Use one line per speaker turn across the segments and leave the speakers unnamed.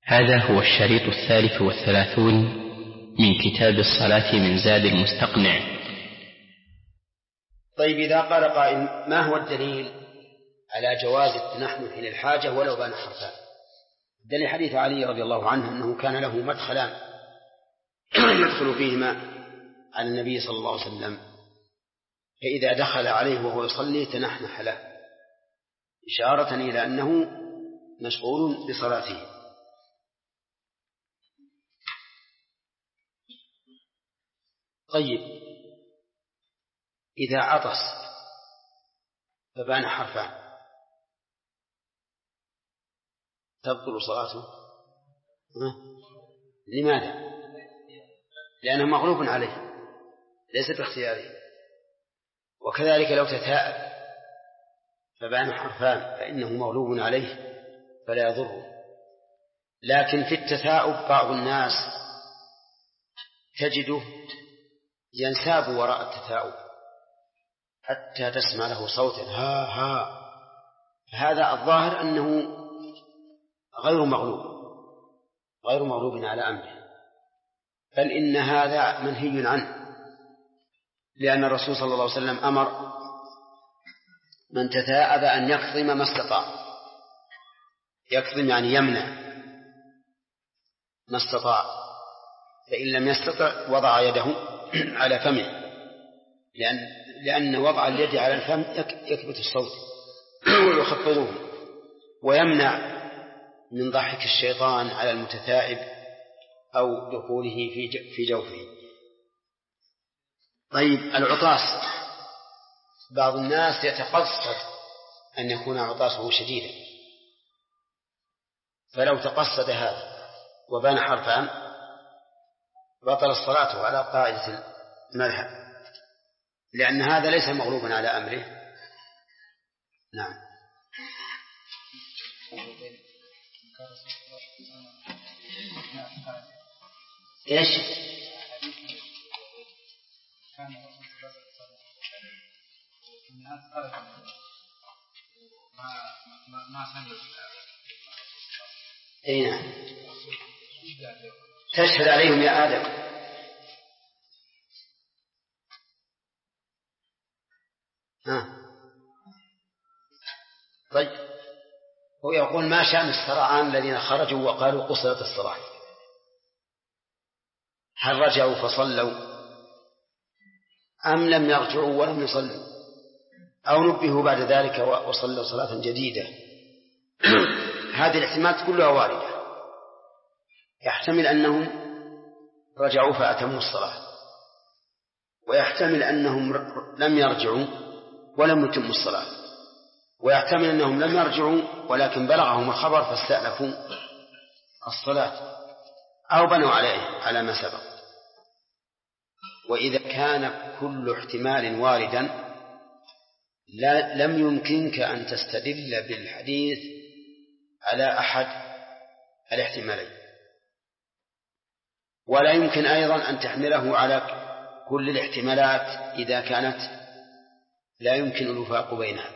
هذا هو الشريط 33 من كتاب الصلاة من زاد المستقنع.
طيب، إذا قال قائل: ما هو الدليل على جواز التنحنح للحاجة ولو بان حرفان؟ دليل حديث علي رضي الله عنه أنه كان له مدخلان يدخل فيهما على النبي صلى الله عليه وسلم، فإذا دخل عليه وهو يصلي تنحنح له، إشارة إلى أنه مشغول بصلاته. طيب، إذا عطس فبان حرفان تبطل صلاته؟ لماذا؟ لأنه مغلوب عليه ليس باختياره. وكذلك لو تثاءب فبان حرفان فإنه مغلوب عليه فلا يضره. لكن في التثاؤب بعض الناس تجده ينساب وراء التثاؤب حتى تسمع له صوتا ها ها، هذا الظاهر أنه غير مغلوب على أمره، بل إن هذا منهي عنه، لأن الرسول صلى الله عليه وسلم أمر من تثاءب أن يكظم ما استطاع. يكظم يعني يمنع ما استطاع، فإن لم يستطع وضع يده على فمه، لأن وضع اليد على الفم يكبت الصوت ويخفضه، ويمنع من ضحك الشيطان على المتثائب أو دخوله في جوفه. طيب، العطاس، بعض الناس يتقصد أن يكون عطاسه شديدا، فلو تقصد هذا وبان حرفان بطل الصلاة على قاعدة المذهب، لأن هذا ليس مغلوبا على أمره. نعم. إيش؟ أين تشهد عليهم يا آدم؟ طيب، هو يقول: ما شأن السرعان الذين خرجوا وقالوا قصرت الصلاة؟ هل رجعوا فصلوا أم لم يرجعوا ولم يصلوا، أو نبهوا بعد ذلك وصلوا صلاة جديدة؟ هذه الاحتمالات كلها واردة. يحتمل أنهم رجعوا فأتموا الصلاة، ويحتمل أنهم لم يرجعوا ولم يتموا الصلاة، ويحتمل أنهم لم يرجعوا ولكن بلغهم الخبر فاستأنفوا الصلاة أو بنوا على ما سبق. وإذا كان كل احتمال واردا لم يمكنك أن تستدل بالحديث على أحد الاحتمالين، ولا يمكن أيضا أن تحمله على كل الاحتمالات إذا كانت لا يمكن الوفاق بينها.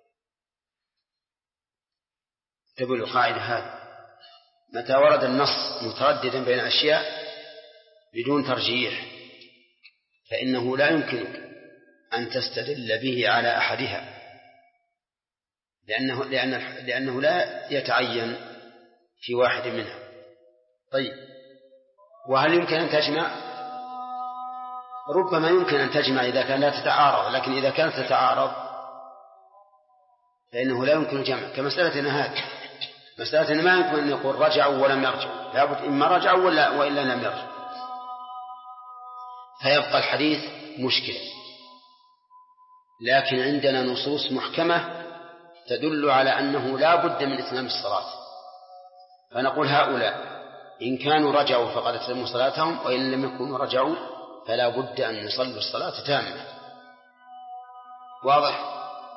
تقول القاعدة هذه: متى ورد النص مترددا بين أشياء بدون ترجيح فإنه لا يمكنك أن تستدل به على أحدها، لأنه لا يتعين في واحد منها. طيب، وهل يمكن أن تجمع؟ ربما يمكن أن تجمع إذا كان لا تتعارض، لكن إذا كانت تتعارض فإنه لا يمكن الجمع. كمسألتنا هذه، مسألتنا ما يمكن أن يقول رجعوا ولم يرجعوا، لابد إما رجعوا وإلا لم يرجعوا، فيبقى الحديث مشكلة. لكن عندنا نصوص محكمة تدل على أنه لا بد من إتمام الصلاة، فنقول هؤلاء إن كانوا رجعوا فقد أتموا صلاتهم، وإن لم يكونوا رجعوا فلا بد أن يصلوا الصلاة تامة. واضح؟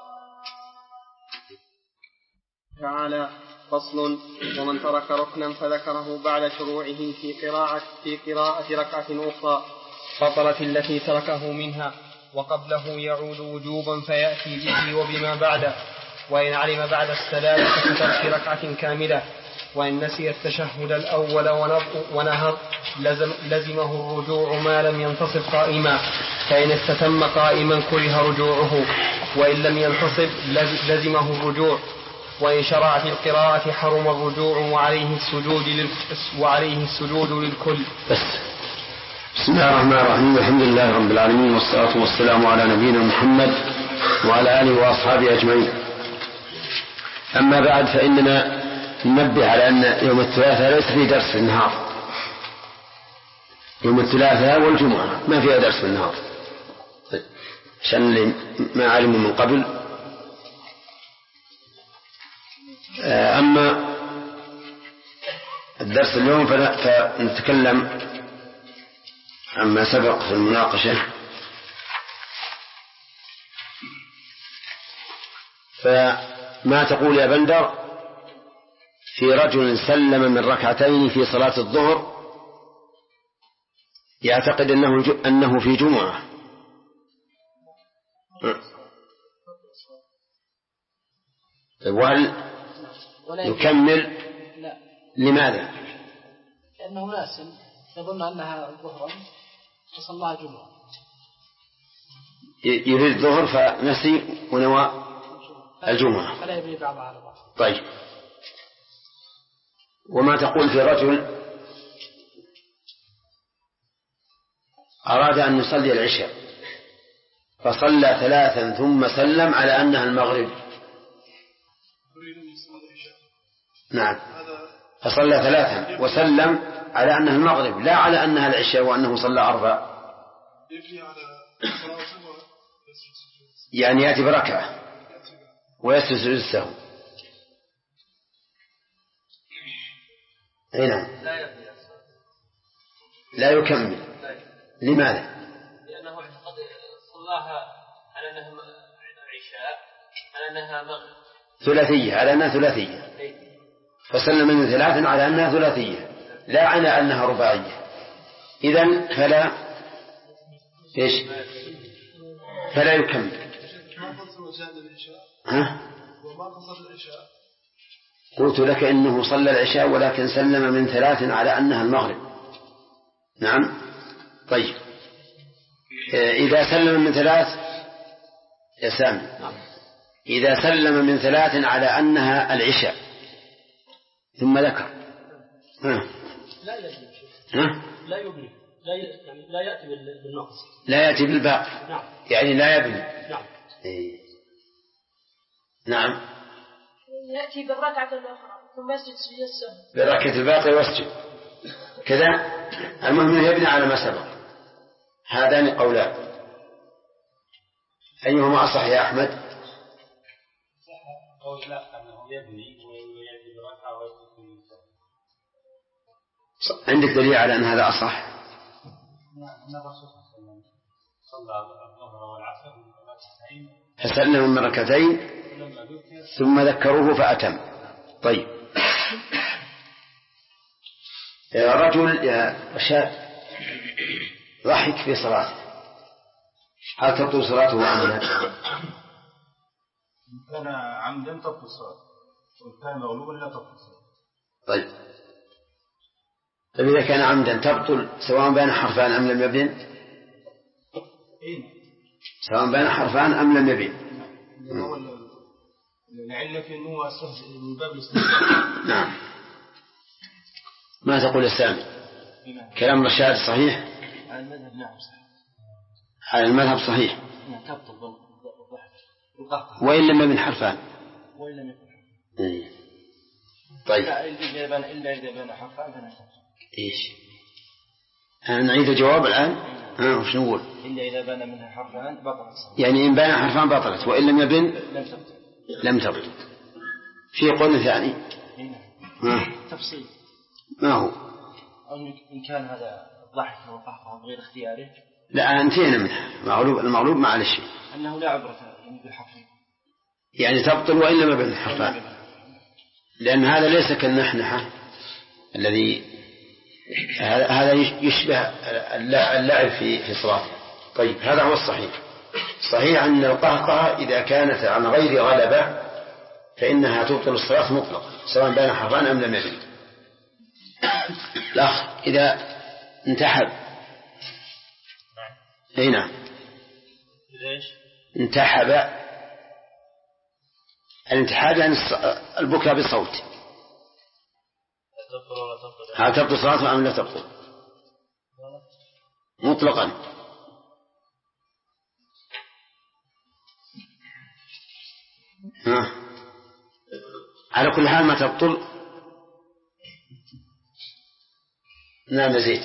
تعالى: فصل: ومن ترك ركنا فذكره بعد شروعه في قراءة ركعة أخرى بطلت التي تركه منها، وقبله يعود وجوبا فيأتي به وبما بعده، وإن علم بعد السلام فكتب في ركعة كاملة، وإن نسي التشهد الأول ونهض لزمه الرجوع ما لم ينتصب قائما، فإن استتم قائما كره رجوعه، وإن لم ينتصب لزمه الرجوع، وإن شرع في القراءة حرم الرجوع وعليه السجود للكل.
بسم الله الرحمن الرحيم. الحمد لله رب العالمين، والصلاة والسلام على نبينا محمد وعلى آله وأصحابه أجمعين. أما بعد، فإننا ننبه على أن يوم الثلاثاء ليس فيه درس في النهار. يوم الثلاثاء والجمعة ما فيها درس في النهار، عشان اللي ما علموا من قبل. أما الدرس اليوم فنتكلم عما سبق في المناقشة. فما تقول يا بندر في رجل سلم من ركعتين في صلاة الظهر يعتقد أنه في جمعة، وهل يكمل؟
لا.
لماذا؟
لأنه ناس يظن أنها ظهرا فصلىها جمعة،
يريد الظهر فنسي ونوى الجمعة،
فلا يبني بعضها على بعض.
طيب، وما تقول في رجل أراد أن يصلي العشاء فصلى 3 ثم سلم على أنها المغرب؟ نعم، فصلى 3 وسلم على أنها المغرب، لا على أنها العشاء وأنه صلى 4. يعني يأتي بركعة ويسجد السهو. نعم، لا يكمل. لماذا؟
لأنه اعتقد صلاها على أنها عشاء، على أنها مغرب
ثلاثية، على أنها ثلاثية، فسلم من 3 على أنها ثلاثية، لا على أنها رباعية. إذن فلا يكمل. قلت لك إنه صلى العشاء ولكن سلم من 3 على أنها المغرب. نعم. طيب، إذا سلم من 3 يا سامي، إذا سلم من 3 على أنها العشاء ثم ذكر
لا يبني، لا يأتي بالنقص،
لا يأتي بالباقي.
نعم.
يعني لا يبني.
نعم.
نعم،
يأتي بالركعة الأخرى ثم يسجد سجود السهو،
بالركعة الباقي واسجد كذا. المهم يبني على ما سبق. هذان قولان، أيهما أصح يا أحمد؟
قول لا، أنه يبني ويأتي بركعة ويسجد.
عندك دليل على أن هذا أصح؟
أن الرسول صلى الله عليه وسلم صلى الظهر والعصر ركعتين
فسلم من ركعتين ثم ذكروه فأتم. طيب، رجل يا رشاد ضحك في صلاته، هل تبطل صلاته أم لا؟
كان عمدا تبطل صلاته، وإن كان مغلوبا لا تبطل صلاته.
طيب، إذا كان عمدا تبطل سواء بين حرفان أم لم يبن؟ سواء بين حرفان أم لم يبن.
العلة في أنه أستهزئ من باب الاستهزاء.
نعم. ما تقول السامي؟ كلام رشاد صحيح؟
على المذهب نعم صحيح.
على المذهب صحيح.
تبطل بالضحك
وإن لم يبن حرفان.
وإن لم يبن.
طيب.
إلا إذا بين حرفان فلا تبطل.
إيش؟ نعيد الجواب الآن. وش نقول؟
إلا إذا بان منها حرفان بطلت.
يعني إن بان حرفان بطلت، وإن لم يبن لم تبطل. في قول ثاني
تفصيل.
ما هو؟
إن كان هذا ضحك وقهقه غير اختياره.
لا، انتهينا منها. المغلوب معلش.
أنه لا عبرة بالحرفين.
يعني تبطل وإن لم يبن حرفان، لأن هذا ليس كالنحنحة الذي هذا يشبه اللعب في الصلاة. طيب، هذا هو الصحيح. صحيح أن القهقه إذا كانت عن غير غلبة فإنها تبطل الصلاة مطلقا، سواء بين حرفان أم لم يبن. الأخ إذا انتحب هنا انتحب، الانتحاب يعني البكاء بصوت، هل تبطل صلاته أم لا تبطل؟ مطلقا. على كل حال ما تبطل. نعم زيد.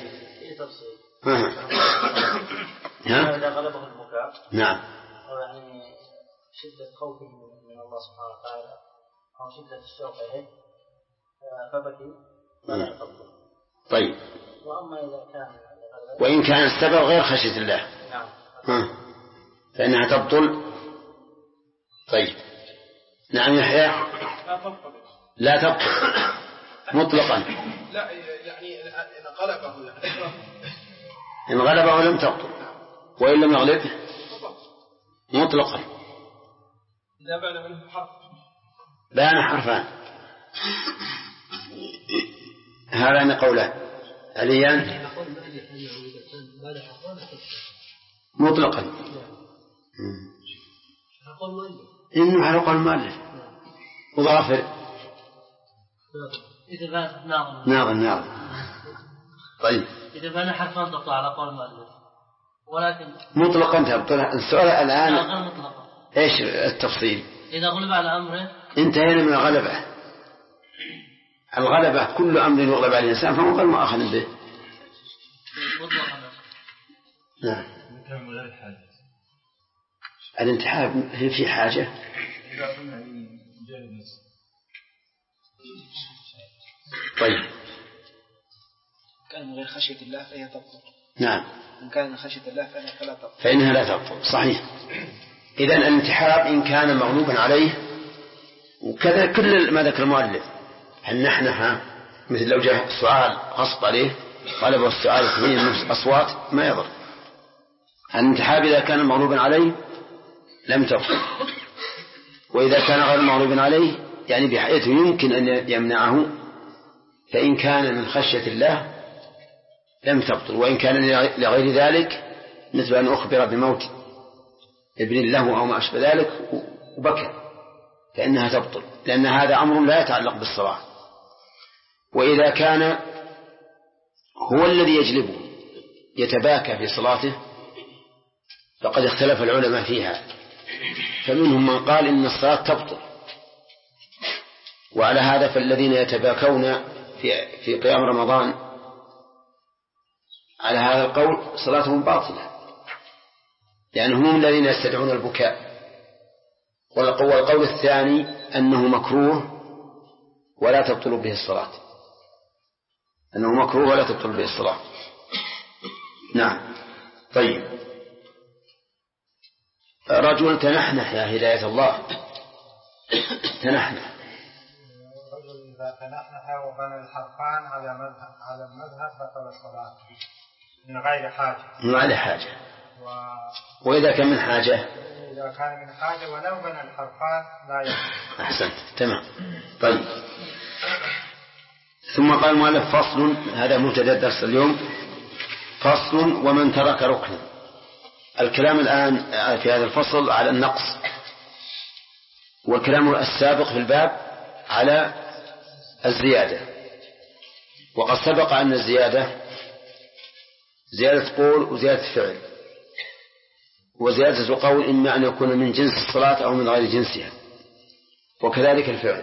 إذا غلبه البكاء
نعم
أو يعني شدة خوفه من الله سبحانه وتعالى أو شدة الشوق إليه فبكي فلا تبطل.
طيب.
وأما إذا كان
وإن كان السبب غير خشية الله
نعم
فإنها تبطل. طيب. نعم يحيى. لا تبطل مطلقا.
لا يعني إن غلبه
إن غلبه لم تبطل، وإن لم يغلبه مطلقا.
إذا بان منه حرف
بان حرفان. هذان قولان عليان مطلقا. إنه على قول المؤلف مضافر
إذا بان
ناظر. طيب
إذا بان حرفان تبطل على قول المؤلف، ولكن
مطلقا تبطل. السؤال الآن
غير مطلقا.
إيش التفصيل؟
إذا غلب على أمره
انتهينا من الغلبة. الغلبة كل أمر يغلب على الإنسان فهو غير مؤاخذ به
مطلقا.
نعم. الانتحاب في حاجة. طيب.
كان من غير خشية الله فهي تبطل.
نعم.
إن كان من خشية الله فلا تبطل.
فإنها لا تبطل. صحيح. إذن الانتحاب إن كان مغلوبا عليه، وكذا كل ما ذكر المؤلف، النحنحة مثل لو جاء سؤال غصب عليه غلبه السؤال 8 أصوات ما يضر. الانتحاب إذا كان مغلوبا عليه لم تبطل، وإذا كان غير مغلوب عليه يعني بحيث يمكن أن يمنعه فإن كان من خشية الله لم تبطل. وإن كان لغير ذلك مثل أن أخبر بموت ابن له أو ما أشبه ذلك وبكى فإنها تبطل، لأن هذا أمر لا يتعلق بالصلاة. وإذا كان هو الذي يجلبه يتباكى في صلاته فقد اختلف العلماء فيها، فمنهم من قال إن الصلاة تبطل، وعلى هذا فالذين يتباكون في قيام رمضان على هذا القول صلاتهم باطلة، لأنهم هم الذين يستدعون البكاء. والقول الثاني أنه مكروه ولا تبطل به الصلاة، أنه مكروه ولا تبطل به الصلاة. نعم. طيب. رجل تنحنح يا هداية الله، تنحنح.
رجل إذا تنحنح وبنى الحرفان على المذهب بطل الصلاة من غير حاجة.
من غير حاجة. وإذا كان من حاجة؟
إذا كان من حاجة ولو بنى الحرفان لا يجوز.
أحسنت. تمام. طيب. ثم قال المؤلف فصل، هذا مبتدأ درس اليوم، فصل ومن ترك ركنا. الكلام الآن في هذا الفصل على النقص، والكلام السابق في الباب على الزيادة. وقد سبق أن الزيادة زيادة قول وزيادة فعل، وزيادة القول إما أن يكون من جنس الصلاة أو من غير جنسها، وكذلك الفعل.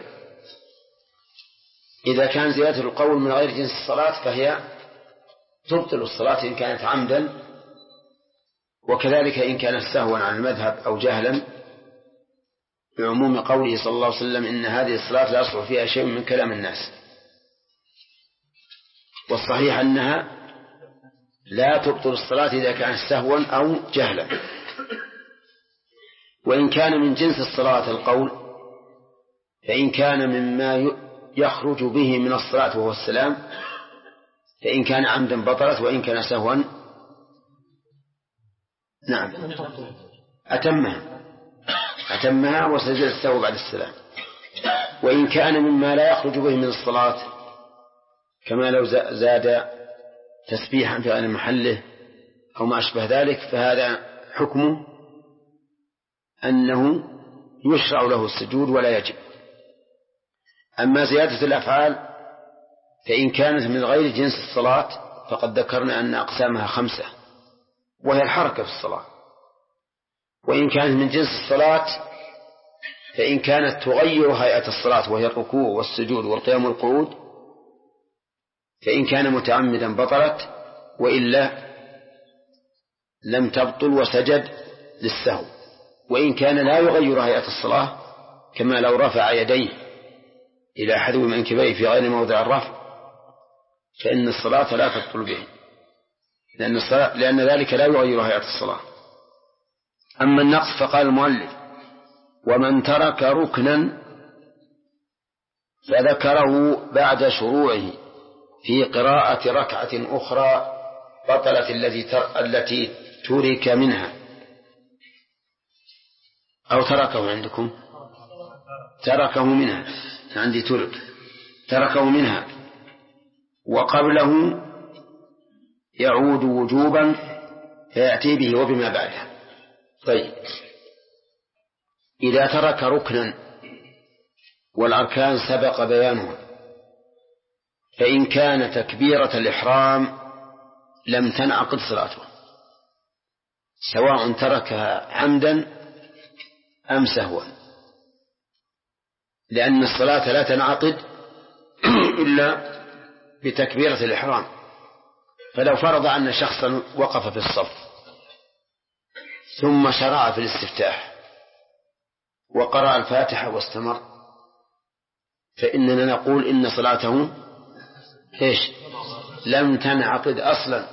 إذا كان زيادة القول من غير جنس الصلاة فهي تبطل الصلاة إن كانت عمدا، وكذلك إن كانت سهوا عن المذهب أو جهلا، بعموم قوله صلى الله عليه وسلم إن هذه الصلاة لا يصلح فيها شيء من كلام الناس. والصحيح أنها لا تبطل الصلاة إذا كانت سهوا أو جهلا. وإن كان من جنس الصلاة القول، فإن كان مما يخرج به من الصلاة وهو السلام فإن كان عمدا بطلت، وإن كان سهوا نعم أتمها وسجد السهو بعد السلام. وإن كان مما لا يخرج به من الصلاة كما لو زاد تسبيحا في غير محله أو ما أشبه ذلك فهذا حكمه أنه يشرع له السجود ولا يجب. أما زيادة الأفعال فإن كانت من غير جنس الصلاة فقد ذكرنا أن أقسامها 5 وهي الحركة في الصلاة. وإن كانت من جنس الصلاة فإن كانت تغير هيئة الصلاة وهي الركوع والسجود والقيام والقعود فإن كان متعمدا بطلت وإلا لم تبطل وسجد للسهو. وإن كان لا يغير هيئة الصلاة كما لو رفع يديه إلى حذو منكبيه في غير موضع الرفع فإن الصلاة لا تبطل به لأن ذلك لا يغير هيئة الصلاة. أما النقص فقال المؤلف ومن ترك ركنا فذكره بعد شروعه في قراءة ركعة أخرى بطلت التي ترك منها أو تركه عندكم تركه منها عندي تركه منها وقبله يعود وجوبا فيأتي به وبما بعده. طيب إذا ترك ركنا والأركان سبق بيانها فإن كان تكبيرة الإحرام لم تنعقد صلاته سواء تركها عمدا أم سهوا لأن الصلاة لا تنعقد إلا بتكبيرة الإحرام. فلو فرض أن شخصا وقف في الصف ثم شرع في الاستفتاح وقرأ الفاتحة واستمر فإننا نقول إن صلاته لم تنعقد أصلا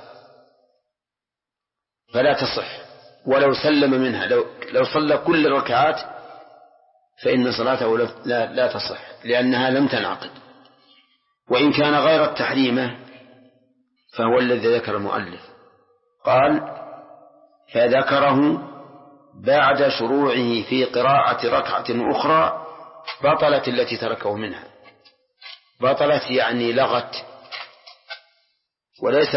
فلا تصح ولو سلم منها لو صلى كل الركعات فإن صلاته لا تصح لأنها لم تنعقد. وإن كان غير التحريمة فهو الذي ذكر المؤلف قال فذكره بعد شروعه في قراءة ركعة أخرى بطلت التي تركه منها. بطلت يعني لغت وليس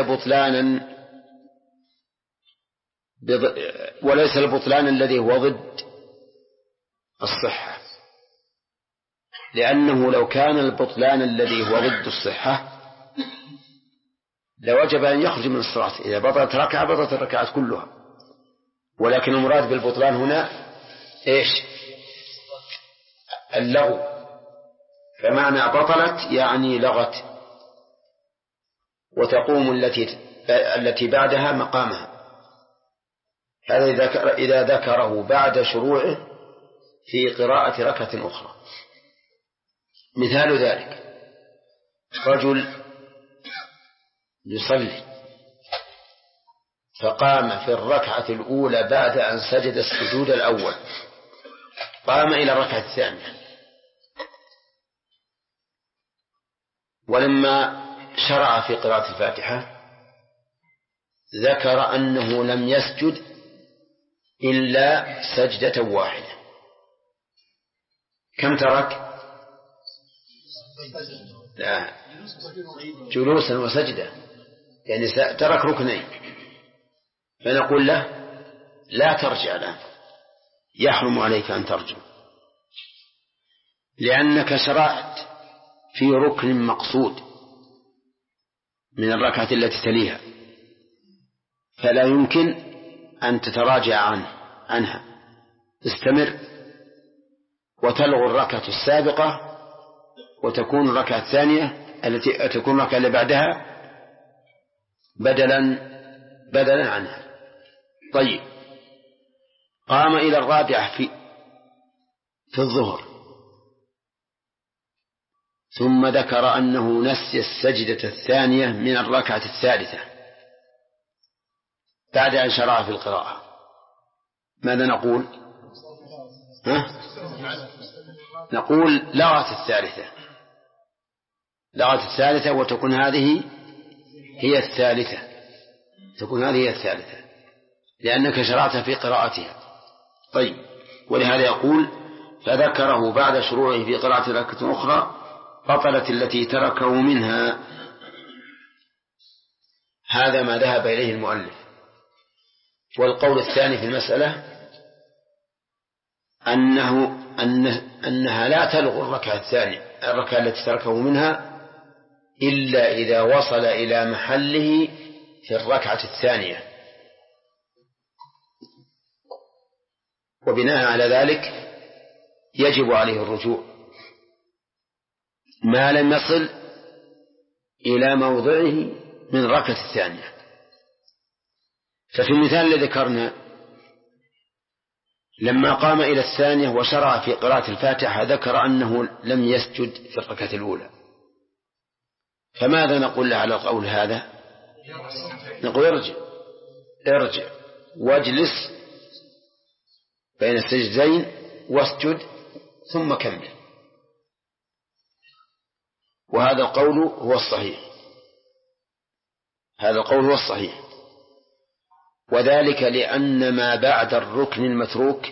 البطلان الذي هو ضد الصحة لأنه لو كان البطلان الذي هو ضد الصحة لوجب أن يخرج من الصلاة. إذا بطلت ركعة بطلت الركعات كلها ولكن المراد بالبطلان هنا اللغو. فمعنى بطلت يعني لغت وتقوم التي بعدها مقامها. هذا إذا ذكره بعد شروعه في قراءة ركعة أخرى. مثال ذلك رجل يصلي فقام في الركعة الأولى بعد أن سجد السجود الأول قام إلى الركعة الثانية ولما شرع في قراءة الفاتحة ذكر أنه لم يسجد إلا سجدة واحدة. كم ترك؟ لا جلوسا وسجدة يعني ترك ركنين. فنقول له لا ترجع الآن يحرم عليك أن ترجع لأنك شرعت في ركن مقصود من الركعة التي تليها فلا يمكن أن تتراجع عنها. استمر وتلغو الركعة السابقة وتكون الركعة الثانية التي تكون الركعة اللي بعدها بدلا عنها. طيب قام إلى الرابعة في الظهر ثم ذكر أنه نسي السجدة الثانية من الركعة الثالثة بعد أن شرع في القراءة. ماذا نقول؟ نقول لغت الثالثة وتكون هذه هي الثالثة لأنك شرعت في قراءتها. طيب ولهذا يقول فذكره بعد شروعه في قراءة ركعة أخرى بطلت التي تركه منها. هذا ما ذهب إليه المؤلف. والقول الثاني في المسألة أنها لا تلغ الركعة الثانية، الركعة التي تركه منها، إلا إذا وصل إلى محله في الركعة الثانية. وبناء على ذلك يجب عليه الرجوع ما لم يصل إلى موضعه من الركعة الثانية. ففي المثال الذي ذكرنا لما قام إلى الثانية وشرع في قراءة الفاتحة ذكر أنه لم يسجد في الركعة الأولى، فماذا نقول له على القول هذا؟ نقول ارجع واجلس بين السجدين واسجد ثم كمل. وهذا القول هو الصحيح، هذا القول هو الصحيح. وذلك لأن ما بعد الركن المتروك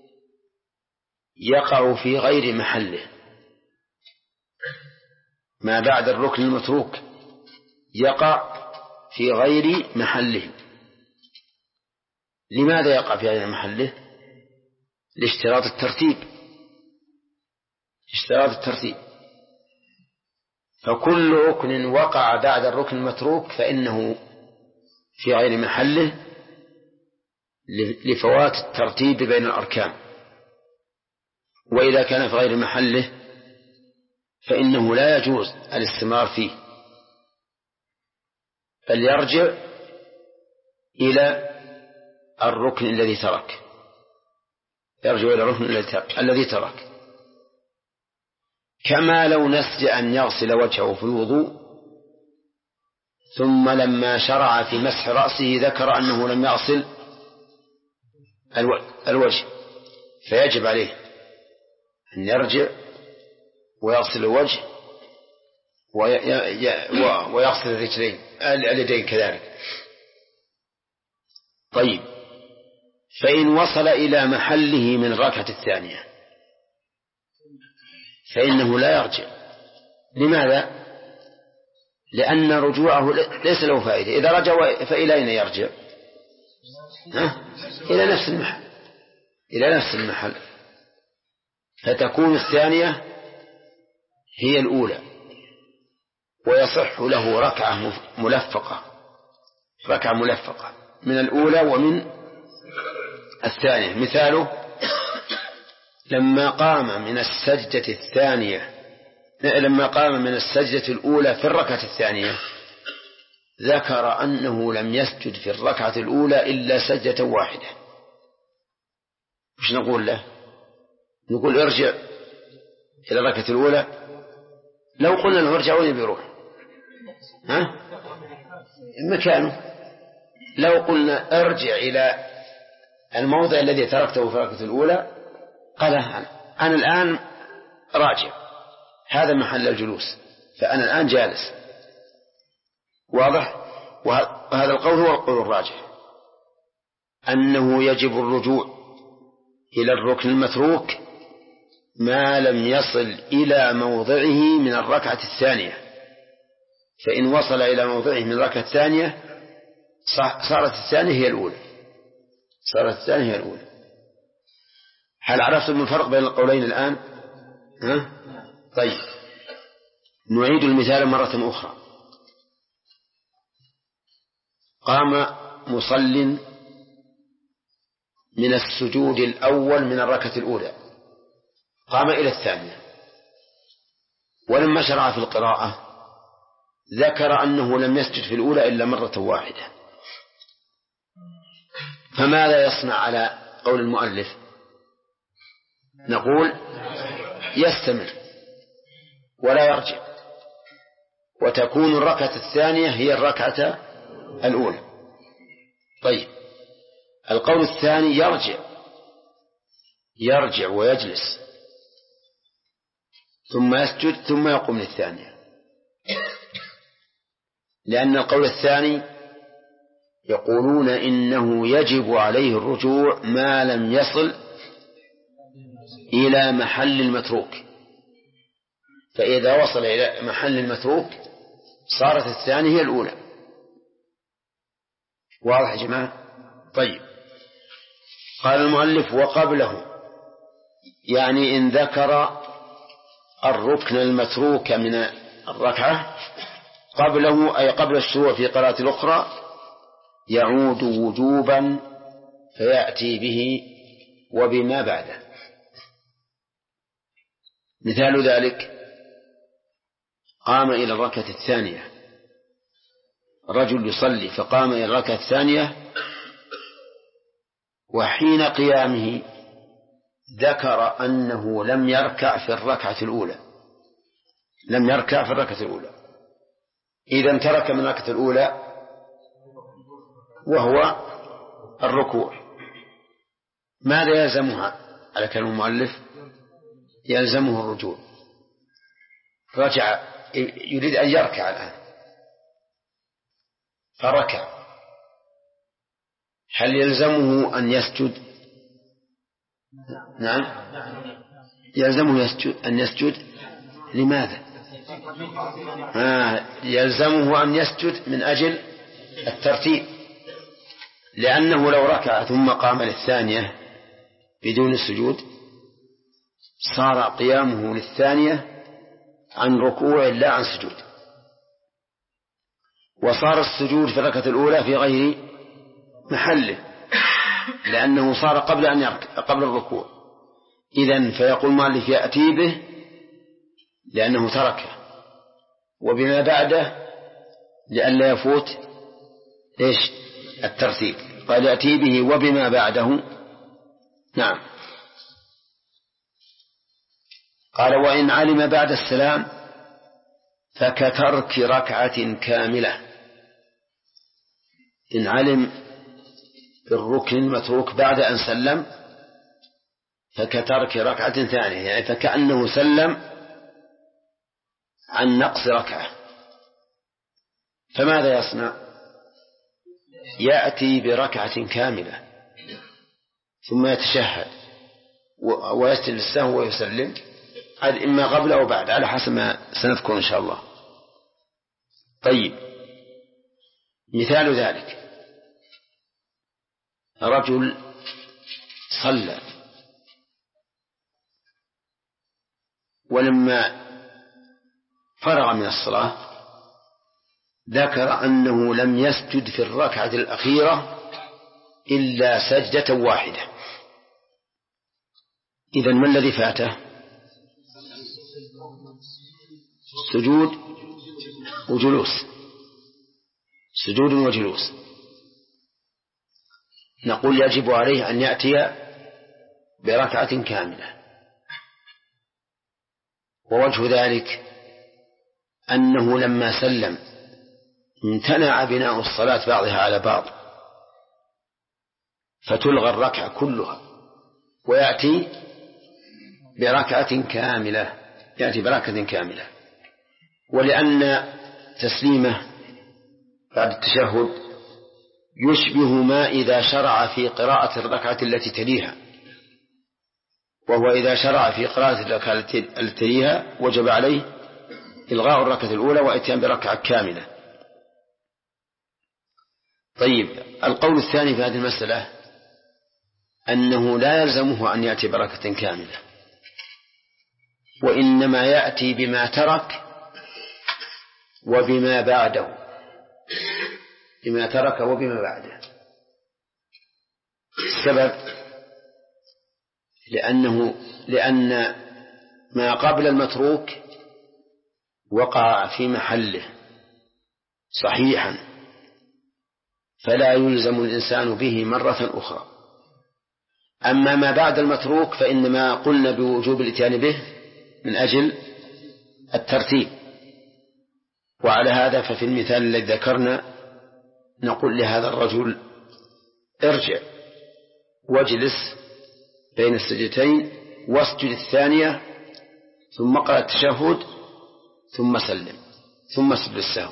يقع في غير محله. ما بعد الركن المتروك يقع في غير محله. لماذا يقع في غير محله؟ لاشتراط الترتيب. اشتراط الترتيب. فكل ركن وقع بعد الركن المتروك فإنه في غير محله لفوات الترتيب بين الأركان. وإذا كان في غير محله فإنه لا يجوز الاستمرار فيه، بل يرجع إلى الركن الذي ترك، يرجع إلى الركن الذي ترك. كما لو نسي أن يغسل وجهه في الوضوء ثم لما شرع في مسح رأسه ذكر أنه لم يغسل الوجه، فيجب عليه أن يرجع ويغسل الوجه ويغسل اليدين كذلك. طيب، فإن وصل إلى محله من الركعة الثانية فإنه لا يرجع. لماذا؟ لأن رجوعه ليس له فائدة. إذا رجع فإلى أين يرجع؟ إلى نفس المحل، إلى نفس المحل. فتكون الثانية هي الأولى، ويصح له ركعة ملفقة، ركعة ملفقة من الأولى ومن الثانية. مثاله لما قام من السجدة الثانية، لما قام من السجدة الأولى في الركعة الثانية ذكر أنه لم يسجد في الركعة الأولى إلا سجدة واحدة. مش نقول له؟ نقول ارجع إلى الركعة الأولى. لو قلنا له ارجع وين بيروح؟ مكانه. لو قلنا ارجع إلى الموضع الذي تركته في الركعة الأولى قال أنا الآن راجع، هذا محل الجلوس، فأنا الآن جالس. واضح؟ وهذا القول هو القول الراجح، أنه يجب الرجوع إلى الركن المتروك ما لم يصل إلى موضعه من الركعة الثانية. فإن وصل إلى موضعه من الركعة الثانية صارت الثانية هي الأولى، صارت الثانية هي الأولى. هل عرفتم الفرق بين القولين الآن؟ طيب، نعيد المثال مرة أخرى. قام مصل من السجود الأول من الركعة الأولى، قام إلى الثانية، ولما شرع في القراءة ذكر أنه لم يسجد في الأولى إلا مرة واحدة. فماذا يصنع على قول المؤلف؟ نقول يستمر ولا يرجع، وتكون الركعة الثانية هي الركعة الأولى. طيب، القول الثاني يرجع ويجلس ثم يسجد ثم يقوم للثانية، لأن القول الثاني يقولون إنه يجب عليه الرجوع ما لم يصل إلى محل المتروك، فإذا وصل إلى محل المتروك صارت الثانية هي الأولى. واضح يا جماعة؟ طيب، قال المؤلف وقبله، يعني إن ذكر الركن المتروك من الركعة قبله أي قبل الشروع في قراءة الأخرى يعود وجوبا فيأتي به وبما بعده. مثال ذلك قام إلى الركعة الثانية، رجل يصلي فقام إلى الركعة الثانية وحين قيامه ذكر أنه لم يركع في الركعة الأولى، إذن ترك من الركعة الأولى وهو الركوع. ماذا يلزمها على كلام المؤلف؟ يلزمه الرجوع. رجع يريد أن يركع الآن فركع، هل يلزمه أن يسجد؟ نعم، يلزمه أن يسجد. لماذا؟ يلزمه أن يسجد من أجل الترتيب، لأنه لو ركع ثم قام للثانية بدون السجود صار قيامه للثانية عن ركوع لا عن سجود، وصار السجود في الركعة الأولى في غير محله لأنه صار قبل الركوع. إذن فيقول مالك يأتي به لأنه تركه، وبما بعده لئلا يفوت الترتيب، قال يأتي به وبما بعده. نعم. قال وإن علم بعد السلام فكترك ركعة كاملة. إن علم بالركن المتروك بعد أن سلم فكترك ركعة ثانية، يعني فكأنه سلم عن نقص ركعة، فماذا يصنع؟ يأتي بركعة كاملة ثم يتشهد ويسجد للسهو ويسلم، إما قبل أو بعد على حسب ما سنذكر إن شاء الله. طيب، مثال ذلك رجل صلى ولما فرغ من الصلاة ذكر أنه لم يسجد في الركعة الأخيرة إلا سجدة واحدة. إذن ما الذي فاته؟ سجود وجلوس. نقول يجب عليه أن يأتي بركعة كاملة، ووجه ذلك أنه لما سلم امتنع بناء الصلاة بعضها على بعض فتلغى الركعة كلها ويأتي بركعة كاملة. ولأن تسليمه بعد التشهد يشبه ما إذا شرع في قراءة الركعة التي تليها، وهو إذا شرع في قراءة الركعة التي تليها وجب عليه إلغاء الركعة الأولى وإتيان بركعة كاملة. طيب، القول الثاني في هذه المسألة أنه لا يلزمه أن يأتي بركعة كاملة، وإنما يأتي بما ترك وبما بعده، السبب لأن ما قبل المتروك وقع في محله صحيحا فلا يلزم الإنسان به مرة أخرى. أما ما بعد المتروك فإنما قلنا بوجوب الإتيان به من أجل الترتيب. وعلى هذا ففي المثال الذي ذكرنا نقول لهذا الرجل ارجع واجلس بين السجدتين واسجد الثانية ثم قرأ التشهد ثم سلم ثم اسجد السهو.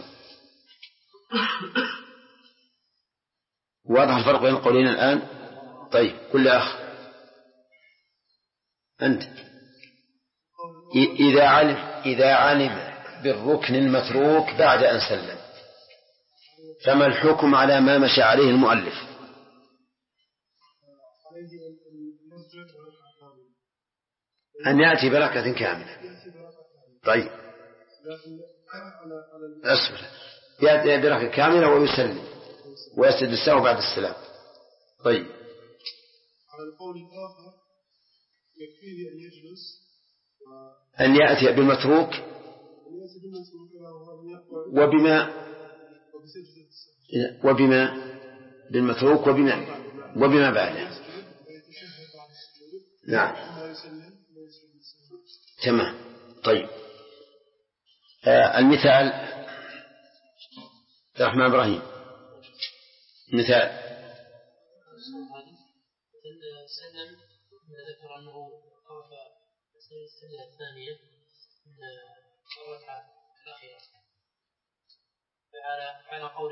واضح الفرق بين القولين الآن؟ طيب، كل أخ أنت إذا علم بالركن المتروك بعد أن سلم، فما الحكم على ما مشى عليه المؤلف؟ أن يأتي بركعة كاملة. طيب أصبر، يأتي بركعة كاملة ويسلم ويسجد السهو بعد السلام. طيب
على القول الآخر يكفيه أن يجلس
أن يأتي بالمتروك وبما بالمتروك وبما بعده. نعم تمام. طيب المثال رحمة إبراهيم، مثال
سلم ذكر أنه طرف السجدة الثانية من الركعة الأخيرة على قول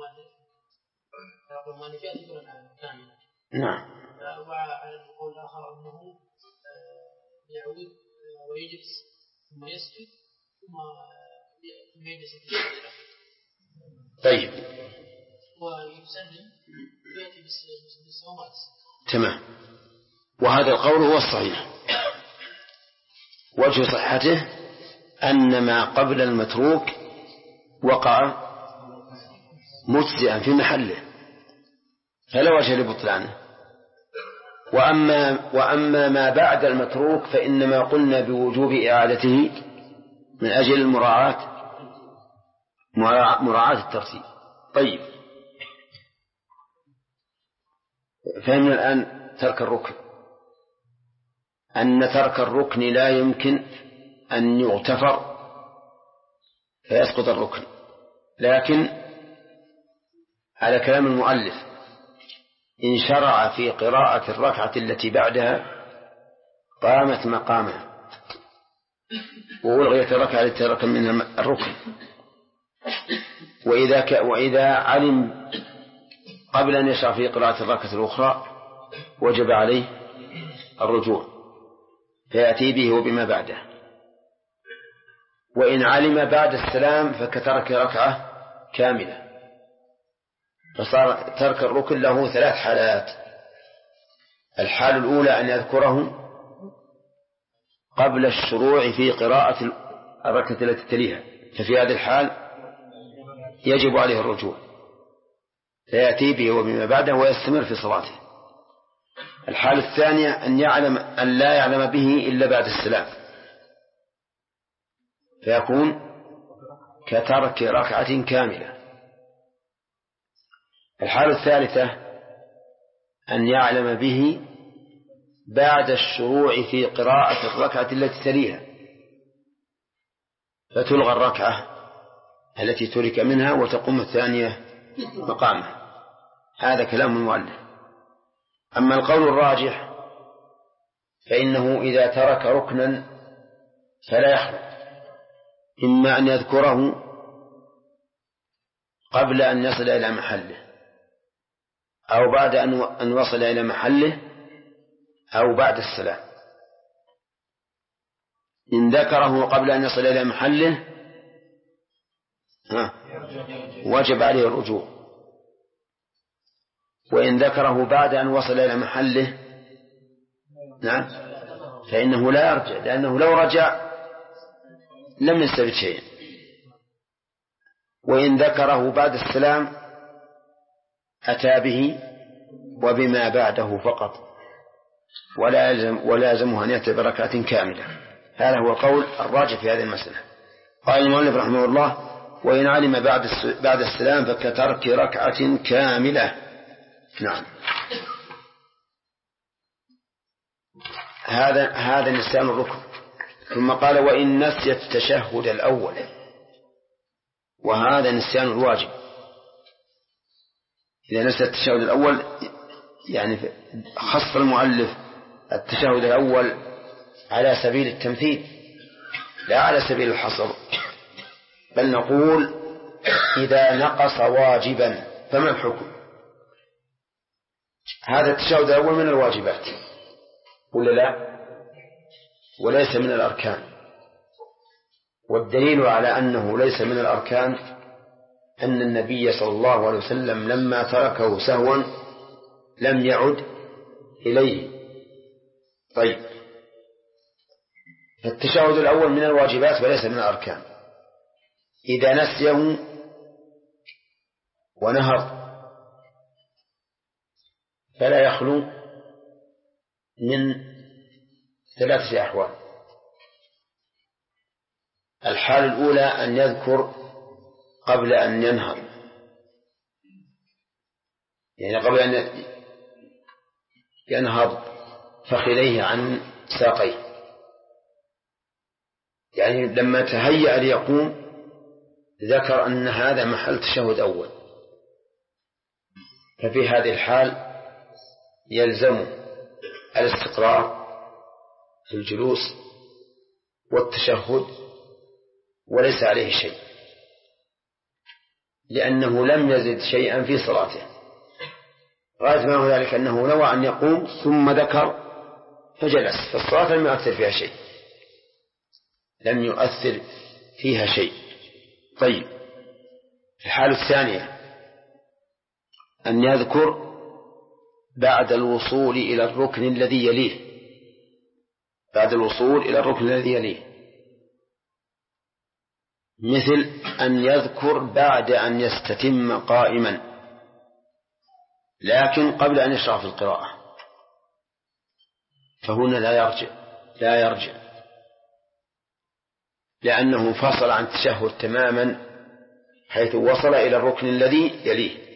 المؤلف يأتي بركعة كاملة.
نعم.
وعلى القول الآخر أنه يعود ويجلس ثم يسجد ثم يجلس في السجدة.
طيب
ويسلم ويأتي بالسومات.
تمام. وهذا القول هو الصحيح. وجه صحته أن ما قبل المتروك وقع مجزئا في محله فلا وجه لبطلانه. وأما ما بعد المتروك فإنما قلنا بوجوب إعادته من أجل مراعاة الترتيب. طيب فهمنا الآن ترك الركن، أن ترك الركن لا يمكن أن يغتفر فيسقط الركن، لكن على كلام المؤلف إن شرع في قراءة الركعة التي بعدها قامت مقامها وألغيت الركعة التي ترك منها الركن. وإذا علم قبل أن يشرع في قراءة الركعة الأخرى وجب عليه الرجوع فيأتي به وبما بعده. وإن علم بعد السلام فكترك ركعة كاملة، فصار ترك الركن له 3 حالات. الحال الأولى أن يذكره قبل الشروع في قراءة الركعة التي تليها، ففي هذه الحال يجب عليه الرجوع فيأتي به وبما بعده ويستمر في صلاته. الحالة الثانية أن لا يعلم به إلا بعد السلام فيكون كترك ركعة كاملة. الحالة الثالثة أن يعلم به بعد الشروع في قراءة الركعة التي تليها فتلغى الركعة التي ترك منها وتقوم الثانية مقامها. هذا كلام المؤلف. أما القول الراجح فإنه إذا ترك ركنا فلا يخرج، إما أن يذكره قبل أن يصل إلى محله أو بعد أن وصل إلى محله أو بعد السلام. إن ذكره قبل أن يصل إلى محله وجب عليه الرجوع، وإن ذكره بعد أن وصل إلى محله نعم فإنه لا يرجع، لأنه لو رجع لم يستفد شيئا. وإن ذكره بعد السلام أتى به وبما بعده فقط ولا يلزمه أن يأتي بركعة كاملة. هذا هو القول الراجح في هذه المسألة. قال المؤلف رحمه الله: وإن علم بعد السلام فكترك ركعة كاملة. نعم. هذا نسيان الركن. ثم قال: وإن نسي التشهد الأول، وهذا نسيان الواجب. إذا نسي التشهد الأول يعني خص المؤلف التشهد الأول على سبيل التمثيل لا على سبيل الحصر، بل نقول إذا نقص واجبا فما الحكم؟ هذا التشهد الأول من الواجبات ولا لا؟ وليس من الأركان. والدليل على أنه ليس من الأركان أن النبي صلى الله عليه وسلم لما تركه سهوا لم يعد إليه. طيب، فالتشهد الأول من الواجبات وليس من الأركان. إذا نسيه ونهض فلا يخلو من 3 أحوال. الحال الأولى أن يذكر قبل أن ينهض، يعني قبل أن ينهض فخذيه عن ساقيه، يعني لما تهيأ ليقوم ذكر أن هذا محل تشهد أول، ففي هذه الحال يلزم الاستقرار في الجلوس والتشهد وليس عليه شيء، لأنه لم يزد شيئا في صلاته. غاية ما هو ذلك أنه نوى أن يقوم ثم ذكر فجلس، فالصلاة لم يؤثر فيها شيء، لم يؤثر فيها شيء. طيب، الحالة الثانية أن يذكر بعد الوصول إلى الركن الذي يليه، بعد الوصول إلى الركن الذي يليه، مثل أن يذكر بعد أن يستتم قائما لكن قبل أن يشرع في القراءة، فهنا لا يرجع لأنه فصل عن التشهد تماما حيث وصل إلى الركن الذي يليه.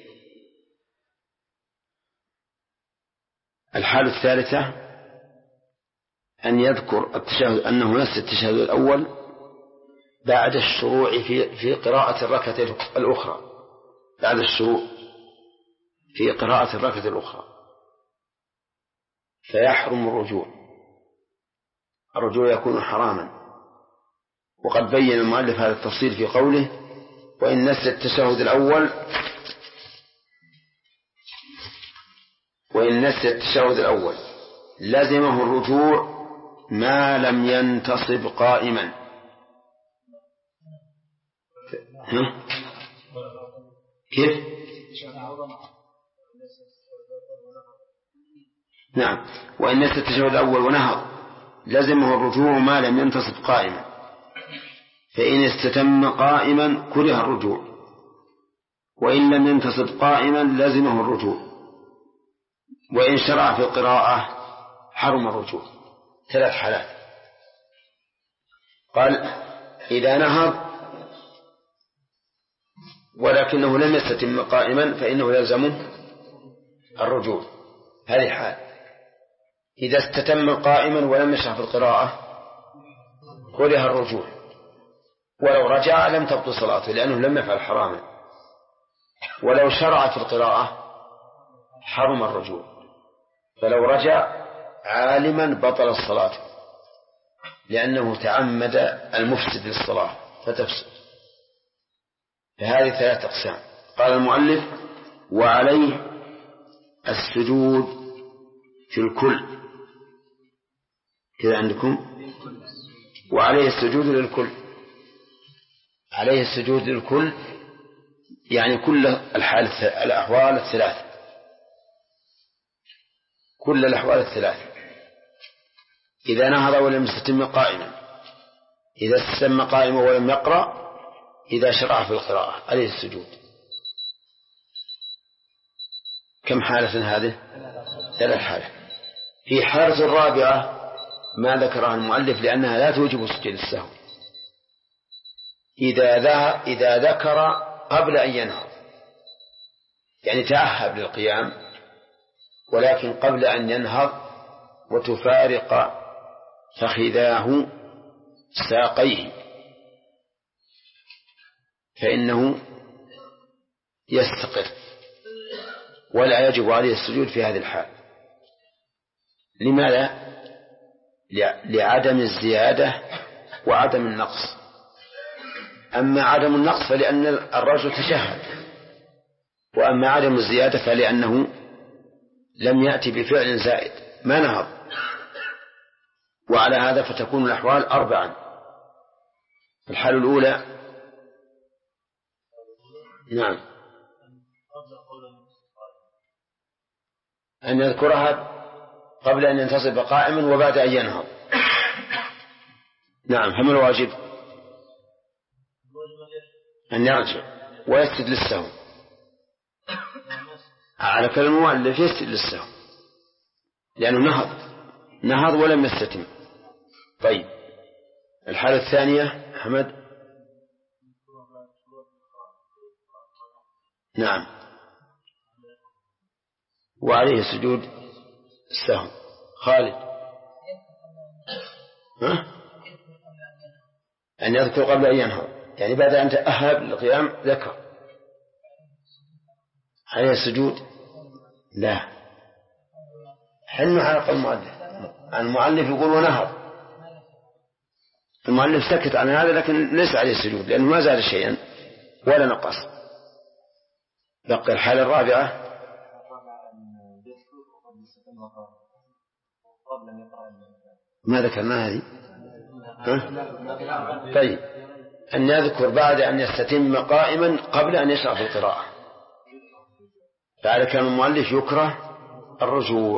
الحالة الثالثة أن يذكر التشهد أنه نسي التشهد الأول بعد الشروع في قراءة الركعة الأخرى، بعد الشروع في قراءة الركعة الأخرى، فيحرم الرجوع يكون حراما. وقد بين المؤلف هذا التفصيل في قوله: وإن نسي التشهد الأول لزمه الرجوع ما لم ينتصب قائما. كيف؟ نعم، وإن نسي التشهد الأول ونهض لزمه الرجوع ما لم ينتصب قائما، فإن استتم قائما كره الرجوع، وإن لم ينتصب قائما لزمه الرجوع، وإن شرع في القراءة حرم الرجوع. 3 حالات. قال: إذا نهض ولكنه لم يستتم قائما فإنه يلزمه الرجوع، هذه حال. إذا استتم قائما ولم يشرع في القراءة كره الرجوع، ولو رجع لم تبطل صلاته لأنه لم يفعل حراما، ولو شرع في القراءة حرم الرجوع، فلو رجع عالما بطل الصلاة لأنه تعمد المفسد للصلاة فتفسد. فهذه 3 أقسام. قال المؤلف: وعليه السجود في الكل. كذا عندكم؟ وعليه السجود للكل. عليه السجود للكل يعني كل الأحوال الثلاث، كل الأحوال الثلاث. إذا نهض ولم يستتم قائما، إذا استتم قائما ولم يقرأ، إذا شرع في القراءة، عليه السجود. كم حالة هذه؟ 3 حالات. في حالة الرابعة ما ذكرها المؤلف لأنها لا توجب سجود السهو، إذا ذكر قبل أن ينهض، يعني تأهب للقيام ولكن قبل أن ينهض وتفارق فخذاه ساقيه، فإنه يستقر ولا يجب عليه السجود في هذه الحال. لماذا؟ لعدم الزيادة وعدم النقص. أما عدم النقص فلأن الرجل تشهد، وأما عدم الزيادة فلأنه لم يأتي بفعل زائد، ما نهض وعلى هذا فتكون الأحوال أربعا. الحالة الأولى نعم أن يذكرها قبل أن ينتصب قائما وبعد أن ينهض. نعم. هم الواجب أن يرجع ويسجد للسهو على كلام المؤلف، يسجد للسهو لأنه نهض ولم يستتم. طيب الحالة الثانية حمد. نعم وعليه سجود السهو. خالد أن يذكر قبل أن ينهض، يعني بعد أن تأهب للقيام ذكر عليه السجود. لا حن على المؤلف. المؤلف يقول ونهض، المؤلف سكت عن هذا لكن ليس عليه السجود لأنه ما زاد شيئا ولا نقص. بقي الحالة الرابعة ما ذكرنا هذه. طيب أن يذكر بعد أن يستتم قائما قبل أن يشرع في القراءة، فعلى كان المؤلف يكره الرجوع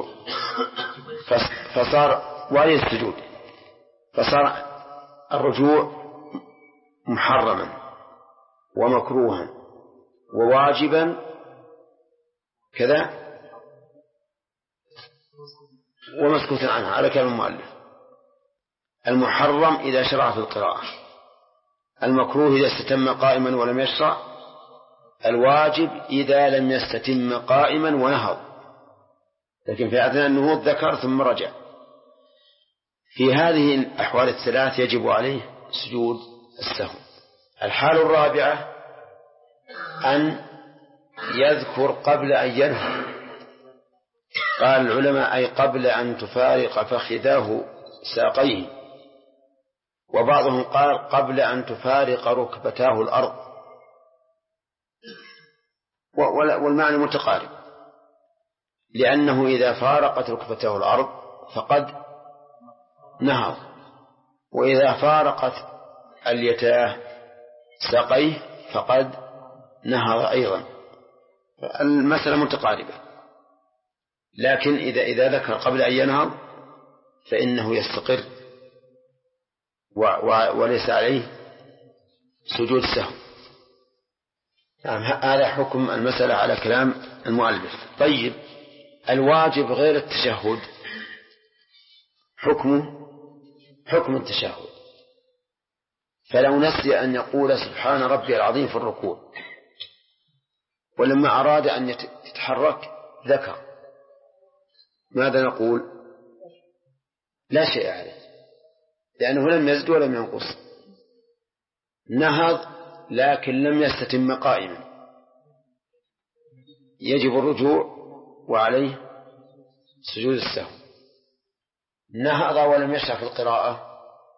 فصار وعليه السجود، فصار الرجوع محرما ومكروها وواجبا كذا ومسكوتا عنها على كلام المؤلف. المحرم إذا شرع في القراءة، المكروه إذا استتم قائما ولم يشرع، الواجب إذا لم يستتم قائما ونهض، لكن في أثناء النهوض ذكر ثم رجع. في هذه الأحوال الثلاث يجب عليه سجود السهو. الحالة الرابعة أن يذكر قبل أن ينهض. قال العلماء أي قبل أن تفارق فخذاه ساقيه، وبعضهم قال قبل أن تفارق ركبتاه الأرض، والمعنى متقارب، لأنه إذا فارقت ركبتاه الأرض فقد نهض، وإذا فارقت اليتاه ساقيه فقد نهض أيضا. المسألة متقاربة، لكن إذا ذكر قبل أن ينهض فإنه يستقر وليس عليه سجود سهو. نعم هذا حكم المسألة على كلام المؤلف. طيب الواجب غير التشهد حكم التشهد. فلو نسي أن يقول سبحان ربي العظيم في الركوع، ولما أراد أن يتحرك ذكر، ماذا نقول؟ لا شيء عليه، لأنه لم يزد ولم ينقص. نهض لكن لم يستتم قائما، يجب الرجوع وعليه سجود السهو. نهض ولم يشرع في القراءة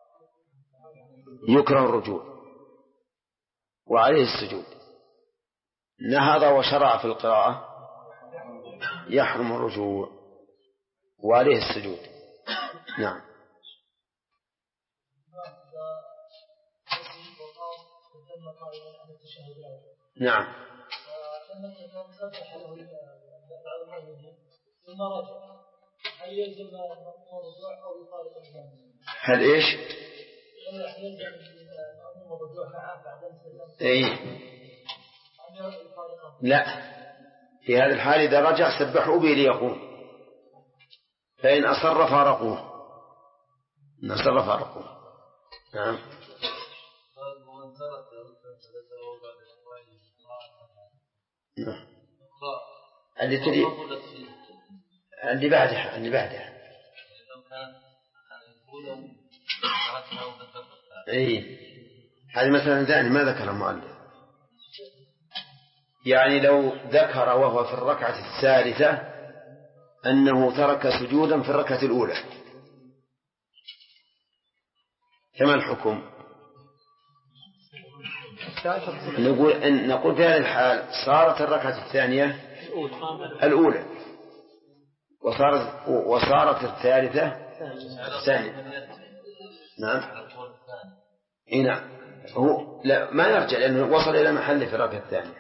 يكره الرجوع وعليه السجود. نهض وشرع في القراءة يحرم الرجوع وعليه السجود. نعم نعم هل إيش؟ لا، في هذه الحال إذا رجع سبحوا به ليقوم، فإن أصر فارقوه. نعم عندي بعدها هذه مثلا ثاني ما ذكر المؤلف، يعني لو ذكر وهو في الركعة الثالثة أنه ترك سجودا في الركعة الأولى، كما الحكم؟ نقول في هذه الحال صارت الركعة الثانية الأولى وصارت الثالثة الثاني. نعم. إيه نعم. هو لا ما يرجع لأنه وصل إلى محله في الركعة الثانية.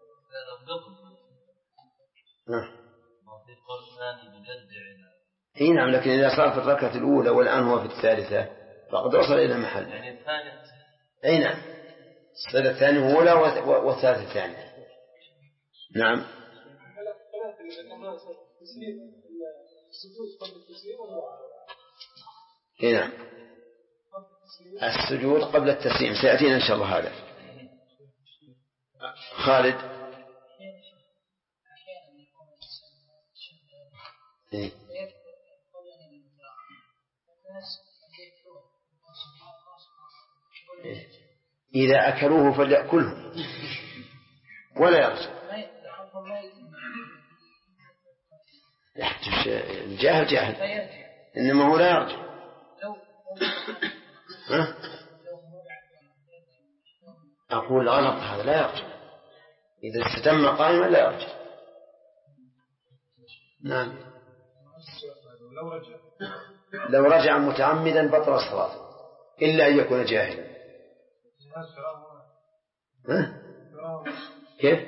إيه نعم، لكن إذا صار في الركعة الأولى والآن هو في الثالثة فقد وصل إلى محل. يعني الثانية. أي نعم، الصلاة الثانية أولى والثالثة الثانية. نعم. إيه نعم، السجود قبل التسليم سيأتينا إن شاء الله هذا. خالد. إيه؟ إذا أكلوه فليأكله ولا يرجع. الجاهل جاهل، إنما هو لا يرجع. أقول غلط، هذا لا يرجع. إذا استتم قائما لا يرجع. نعم. لو رجع متعمدا بطل الصلاة إلا أن يكون جاهلا. كيف؟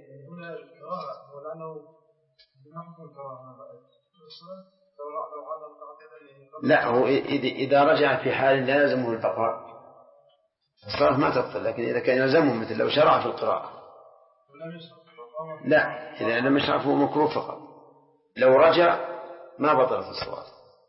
لا، هو إذا رجع في حال لا يلزمه البقاء الصلاة ما تبطل، لكن إذا كان يلزمه مثل لو شرع في القراءة لا، إذا لم يشرع فهو مكروه فقط. لو رجع ما بطلت الصلاة.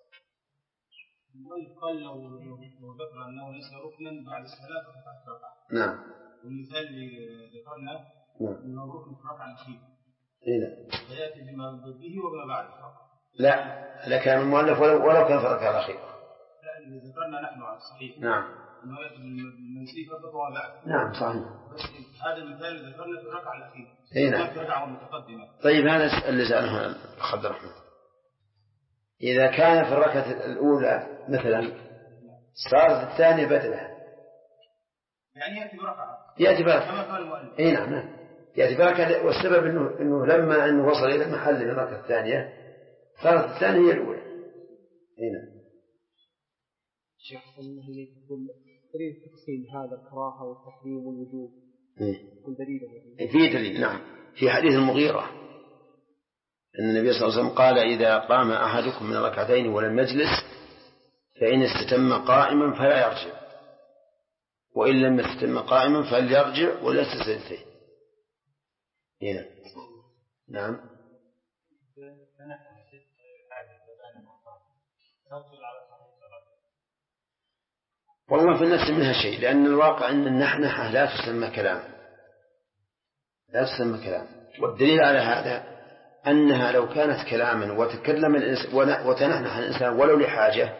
قال لو ذكر أنه ليس ركنا بعد الصلاة فقد ركع.
نعم.
والمثال اللي ذكرنا أنه ركن في الركعة الأخيرة. فيأتي بما به وما بعده.
لا، لكان المؤلف ولو كان في الركعة الأخيرة.
لا، اللي ذكرنا نحن على الصحيح.
نعم.
أنه يأتي بالمنسي فقط وما بعده.
نعم صحيح.
بس هذا المثال اللي ذكرنا في الركعة الأخيرة.
نعم.
في الركعة المتقدمة.
طيب هذا اللي سأله عبد الرحمن. إذا كان في الركعة الأولى مثلا صارت الثانية بدلها،
يعني يأتي بركعة.
يأتي بركعة.
كما قال المؤلف.
إيه نعم. يأتي بركعة، والسبب إنه لما إنه وصل إلى محل الركعة الثانية صارت الثانية هي الأولى. إيه نعم.
شيخ الله يقول دليل تقسيم هذا الكراهة والتحريم والوجوب.
في دليل. نعم، في حديث المغيرة أن النبي صلى الله عليه وسلم قال: إذا قام أحدكم من ركعتين ولم يجلس فإن استتم قائما فلا يرجع، وإن لم يستتم قائما فليرجع وليستسلته. هنا. نعم. والله في النفس منها شيء، لأن الواقع أن النحنحة لا تسمى كلام، لا تسمى كلام. والدليل على هذا أنها لو كانت كلاما وتكلم الإنسان وتنحنح الإنسان ولو لحاجة.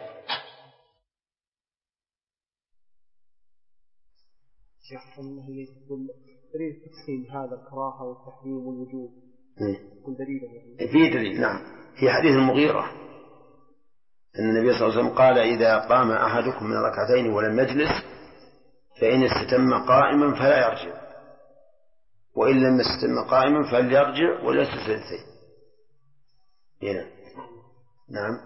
شيخ الله يقول دليل تقسيم هذا الكراهة والتحريم والوجوب.
في دليل. نعم، في حديث المغيرة أن النبي صلى الله عليه وسلم قال: إذا قام أحدكم من ركعتين ولم يجلس فإن استتم قائما فلا يرجع، وإن لم يستتم قائما فليرجع وليستسلته. هنا. نعم.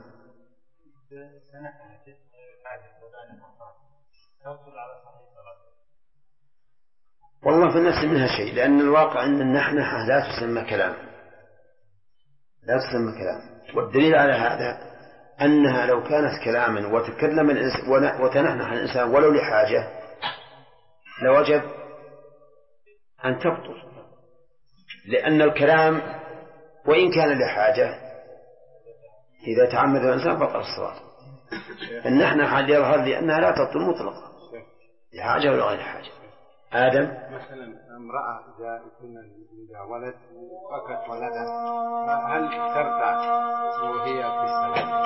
والله في النفس منها شيء، لأن الواقع أن النحنحة لا تسمى كلام، لا تسمى كلام. والدليل على هذا أنها لو كانت كلاما وتكلم الإنسان وتنحنح الإنسان ولو لحاجة لوجب أن تبطل، لأن الكلام وإن كان لحاجة إذا تعمد الإنسان بطل الصلاة. النحنحة يظهر لأنها لا تبطل مطلقا لحاجة ولا غير حاجة. آدم
مثلا امرأة جاءت عندها ولد وفكت ولدها، هل ترضع وهي في الصلاة؟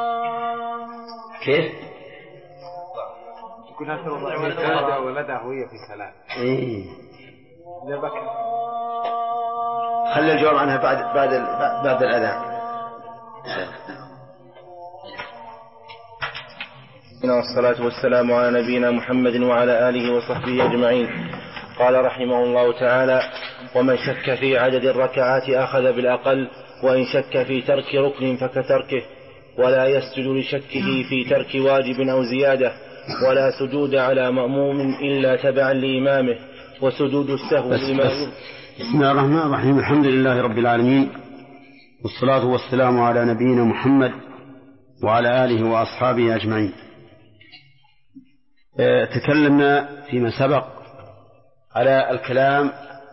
كيف؟
تكون ترضع ولدها وهي في الصلاة. إذا بكت.
خلي الجواب عنها بعد الأذان.
والصلاة والسلام على نبينا محمد وعلى آله وصحبه أجمعين. قال رحمه الله تعالى: ومن شك في عدد الركعات أخذ بالأقل، وإن شك في ترك ركن فكتركه. ولا يسجد لشكه في ترك واجب أو زيادة، ولا سجود على مأموم إلا تبعا لإمامه، وسجود السهو لما
بسم الله الرحمن الرحيم. الحمد لله رب العالمين، والصلاة والسلام على نبينا محمد وعلى آله وأصحابه أجمعين. تكلمنا فيما سبق على الكلام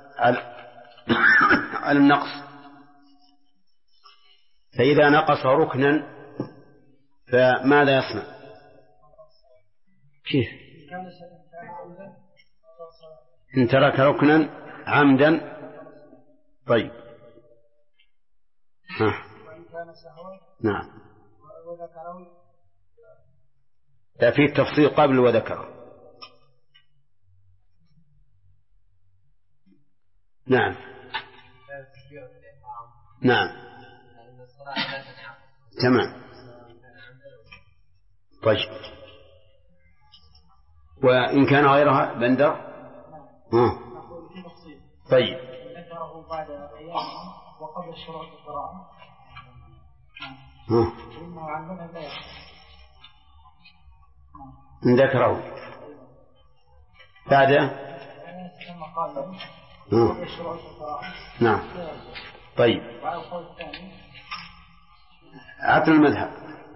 على النقص، فإذا نقص ركنا فماذا يصنع؟ كيف؟ إن ترك ركنا عمدا. طيب نعم، لا فيه التفصيل قبل وذكر. نعم نعم تمام. طيب، وإن كان غيرها بندر. طيب،
ذكره بعد أيام وقبل شروط القراءة. إنه عن مذهب لا يصح.
إن ذكره بعد قبل شروط القراءة. نعم. طيب، عطل المذهب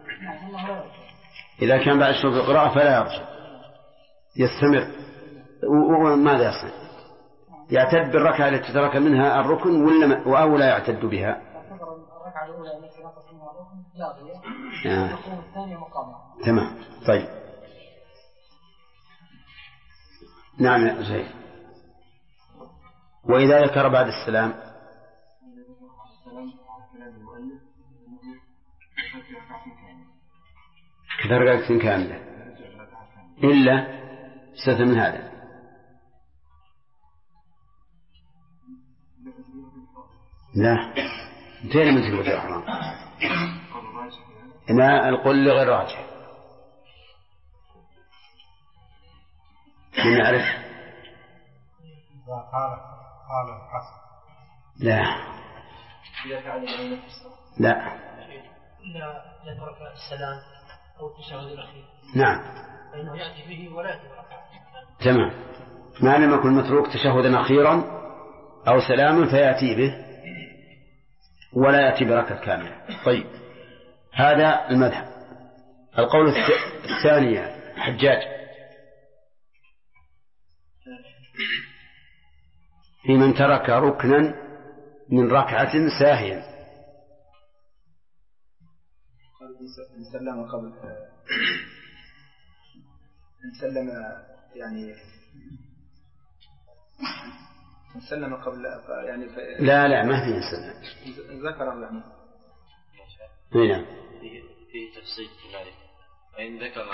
إذا كان بعد شروط القراءة فلا يرجع، يستمر. وماذا يصنع؟ يعتد بالركعة التي ترك منها الركن أو لا يعتد بها؟
الركعة الأولى التي نقص منها الركن لاغية، تكون الثانية مقامة.
تمام. طيب، نعم يا زيد. وإذا ذكر بعد السلام كثر ركعة كاملة إلا استثنى من هذا. لا، انتهينا من تلك الأحرام. أنا القول غير راجح. من يعرف؟ لا لا،
إذا ترك السلام أو التشهد الأخير.
نعم،
فإنه يأتي به ولا يأتي بركعة.
تمام. ما لم يكن متروك تشهدا أخيرا أو سلاما فيأتي به ولا يأتي بركعة كاملة. طيب، هذا المذهب. القول الثاني حجاج في من ترك ركنا من ركعة ساهيا.
سلم قبل سلم، يعني سلم قبل يعني
لا ما في سلم.
ذكر يعني
هنا
في تفصيل في ذلك. فإن ذكره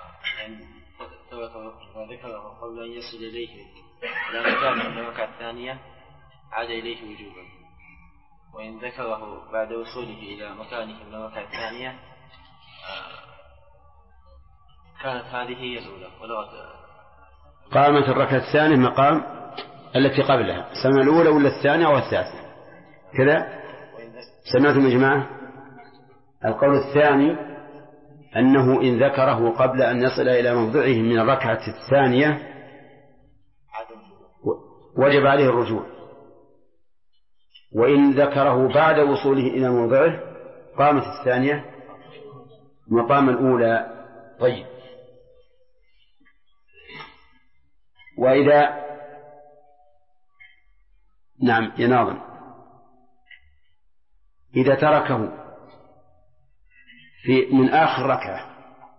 قبل أن يصل إليه إلى مكانه من الركعة الثانية عاد إليه وجوبا، وإن ذكره بعد وصوله إلى مكانه من الركعة الثانية كانت هذه هي الأولى ولغت
قامت الركعة الثانية مقام التي قبلها، سمع الأولى ولا الثانية أو الثالثة كذا. سمعتم يا جماعة؟ القول الثاني أنه إن ذكره قبل أن يصل إلى موضعه من الركعة الثانية وجب عليه الرجوع، وإن ذكره بعد وصوله إلى موضعه قامت الثانية مقام الأولى. طيب، وإذا نعم يناظم إذا تركه من آخر ركعة،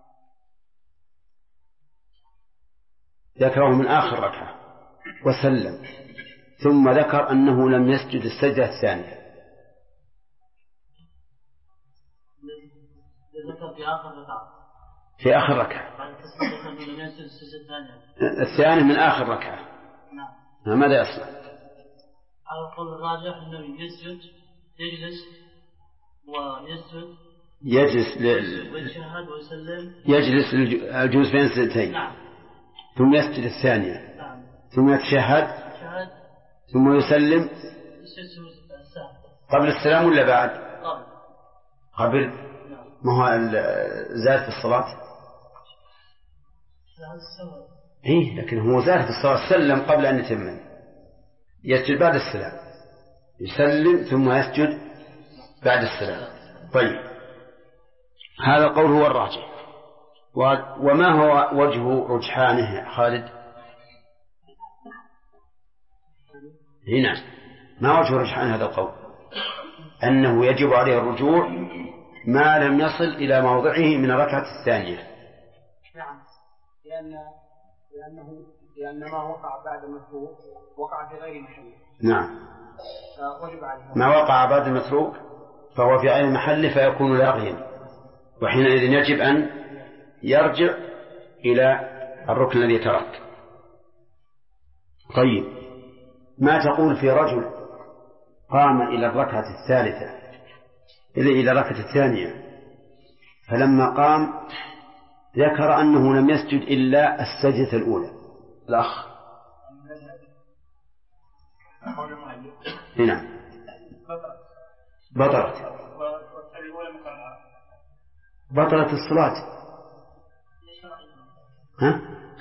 ذكره من آخر ركعة وسلم ثم ذكر أنه لم يسجد السجدة الثانية، في آخر ركعة الثاني من آخر ركعة، ماذا يصنع؟
على القول الراجح أنه يسجد، يجلس ويشهد ويسلم،
يجلس الجلوس بين السجدتين، ثم يسجد الثانية، ثم يتشهد، ثم يسلم قبل السلام ولا بعد؟ قبل. ما هو زاد في الصلاة؟ إيه لكن هو زاد في الصلاة، سلم قبل أن يتم، يسجد بعد السلام، يسلم ثم يسجد بعد السلام. طيب هذا القول هو الراجح. وما هو وجه رجحانه خالد؟ هنا ما وجه رجحان هذا القول؟ أنه يجب عليه الرجوع ما لم يصل إلى موضعه من الركعة الثانية.
نعم، لأن ما وقع بعد المتروك وقع في غير محله.
نعم، ما وقع بعد المتروك فهو في غير محله فيكون لاغيا، وحينئذ يجب أن يرجع إلى الركن الذي ترك. طيب ما تقول في رجل قام إلى الركعة الثالثة إلى الركعة الثانية، فلما قام ذكر أنه لم يسجد إلا السجدة الأولى؟ الأخ هنا بطلت الصلاة. ها؟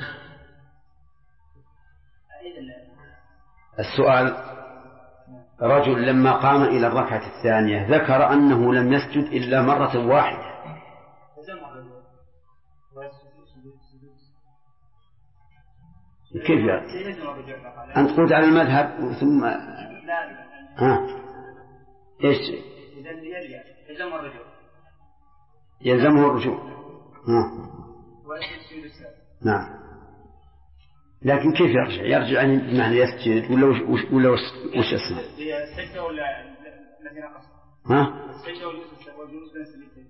السؤال: رجل لما قام إلى الركعة الثانية ذكر أنه لم يسجد إلا مرة واحدة، كيف يعني؟ أنت قلت على المذهب ثم إيش؟ يلزمه الرجوع. نعم، لكن كيف يرجع؟ يرجع يعني بمعنى يسجد ولا وش اسمه؟
السجدة ولا الذي نقص؟ السجدة والجلوس بين السجدتين.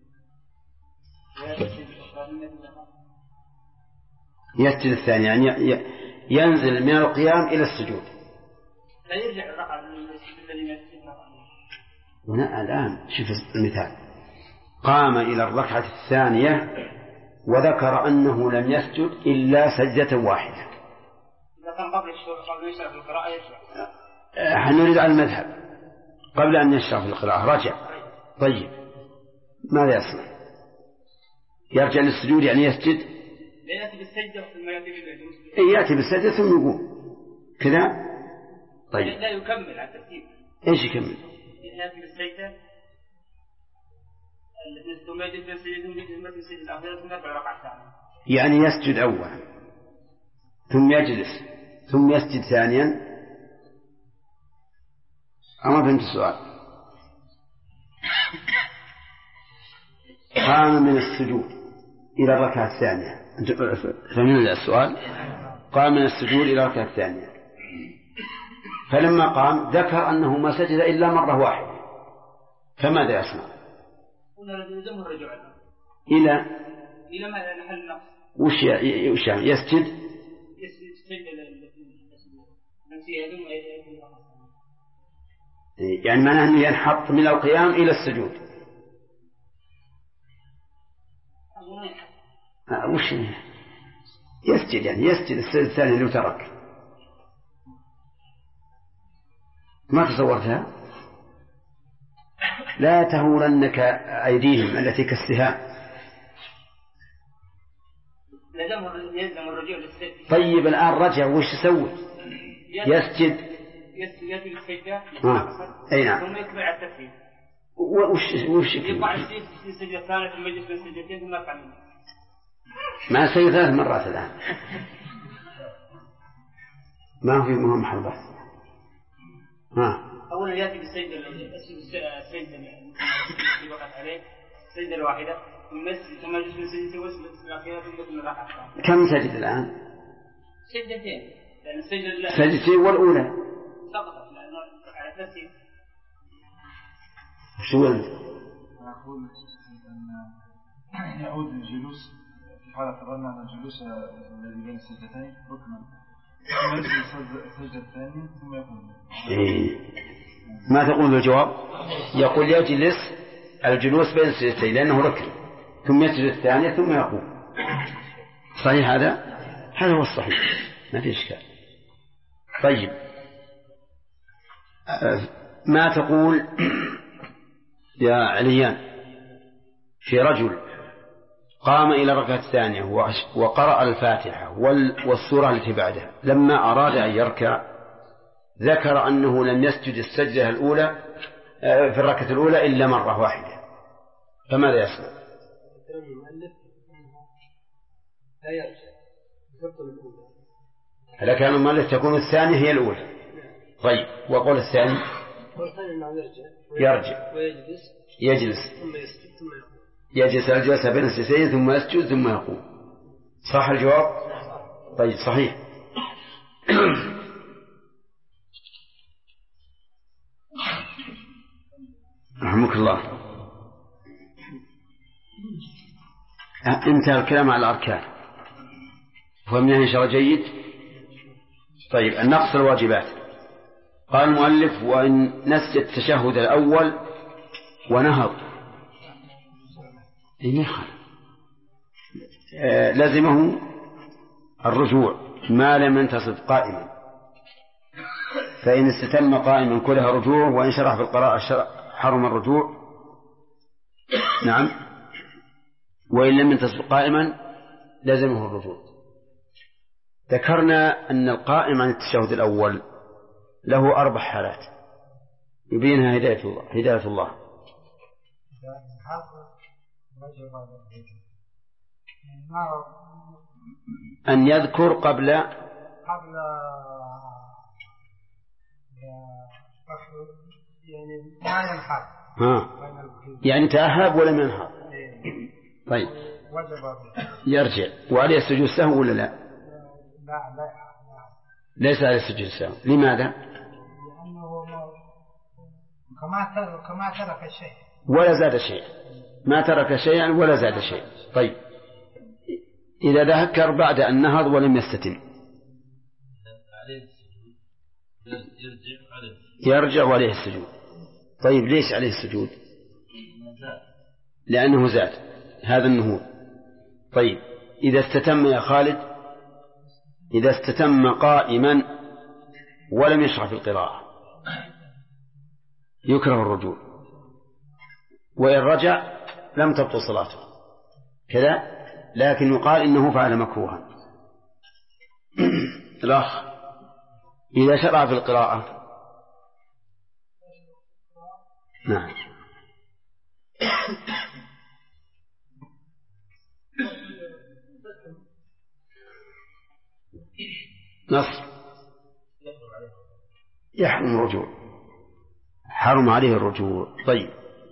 يسجد الثاني يعني ينزل من القيام إلى السجود.
لا يرجع الركعة الذي يسجد.
هنا الآن شوف المثال: قام إلى الركعة الثانية وذكر أنه لم يسجد إلا سجدة واحدة.
إذا كان قبل يشرع في القراءة يرجع.
نريد على المذهب قبل أن يشرع في القراءة رجع. طيب ماذا يصنع؟ يرجع للسجود يعني يسجد؟
يأتي بالسجدة ثم يأتي بالجلوس.
يأتي بالسجدة ثم يقوم كذا. طيب
لا يكمل على الترتيب.
إيش يكمل؟
يأتي بالسجدة ثم يجلس بالسجدة الأخيرة ثم يرجع الركعة الثانية.
يعني يسجد أولا ثم يجلس ثم يسجد ثانيا. أما فهمت السؤال؟ قام من السجود إلى الركعة الثانية. فهمت السؤال؟ قام من السجود إلى الركعة الثانية، فلما قام ذكر أنه ما سجد إلا مرة واحدة، فماذا يصنع؟ إلى
محل النقص.
وش يسجد؟ يعني معناه أنه ينحط من القيام إلى السجود. وش يسجد؟ يعني يسجد السجد الثاني اللي ترك. ما تصورتها؟ لا تهولنك أيديهم التي كالسهام. طيب الآن رجع وش يسوي؟ يسجد
للسجدة.
أي نعم.
ثم يكبر على التسجيل.
وش
يقع السجدة الثانية ثم يجلس بين السجدتين ثم يفعل.
ما سجد 3 مرات الآن. ما في مهم حربة.
أولا يأتي بالسجدة اللي وقعت عليه السجدة الواحدة ثم يجلس بين السجدتين ويسجد الأخيرة ثم يكمل الركعة الثانية.
كم سجد الآن؟
سجدتين. لأن
السجدتين والأولى
سقطت على التسجيل.
شو أنت؟
أقول أن يعود الجلوس في حالة قررنا أن الجلوس الذي بين السجدتين ركنا ثم يجلس السجدة الثانية ثم يقوم.
ما تقول بالجواب؟ يقول يجلس الجلوس بين السجدتين لأنه ركن ثم يسجد الثانية ثم يقوم. صحيح هذا؟ هذا هو الصحيح، ما في إشكال. طيب ما تقول يا عليان في رجل قام إلى الركعة الثانية وقرأ الفاتحة والسورة التي بعدها، لما أراد أن يركع ذكر أنه لم يسجد السجدة الأولى في الركعة الأولى إلا مرة واحدة، فماذا يصنع؟ هل كان المؤلف تكون الثانية هي الأولى؟ طيب، وقول الثاني يرجع يجلس يجلس الجلسة بين السجدتين ثم يسجد ثم يقوم. صح الجواب؟ طيب صحيح. رحمك الله. انتهى الكلام على الأركان، فهمنا إن شاء الله جيد. طيب، النقص الواجبات. قال المؤلف: وإن نسي التشهد الأول ونهض لزمه الرجوع ما لم ينتصب قائما، فإن استتم قائما كلها رجوع، وإن شرح في القراءة حرم الرجوع. نعم. وإن لم ينتصب قائما لزمه الرجوع. ذكرنا أن القائم عن التشهد الأول له 4 حالات يبينها هداية الله. أن يذكر قبل يعني ما ينحر، يعني تأهب ولم ينحر. طيب، يرجع وعليه السجود السهو ولا لا؟ ليس عليه السجود السهو. لماذا؟
لأنه كما ترك شيء
ولا زاد شيء، ما ترك شيئا ولا زاد شيء. طيب، إذا ذكر بعد أن نهض ولم يستتم يرجع وعليه السجود. طيب، ليش عليه السجود؟ لأنه زاد هذا النهوض. طيب، إذا استتم يا خالد، إذا استتم قائما ولم يشرع في القراءة يكره الرجوع، وإن رجع لم تبطل صلاته كذا، لكن يقال إنه فعل مكروها. الأخ إذا شرع في القراءة نعم نص يحرم الرجوع، حرم عليه الرجوع. طيب،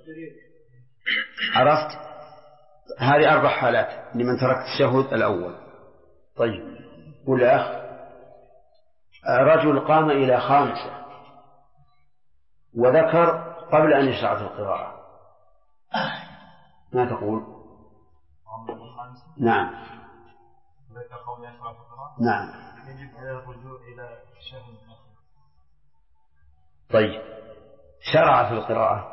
عرفت؟ هذه 4 حالات لمن ترك التشهد الأول. طيب، ولا أخ رجل قام إلى 5 وذكر قبل أن يشرع في القراءة، ما تقول؟ نعم نعم. طيب، شرع في القراءة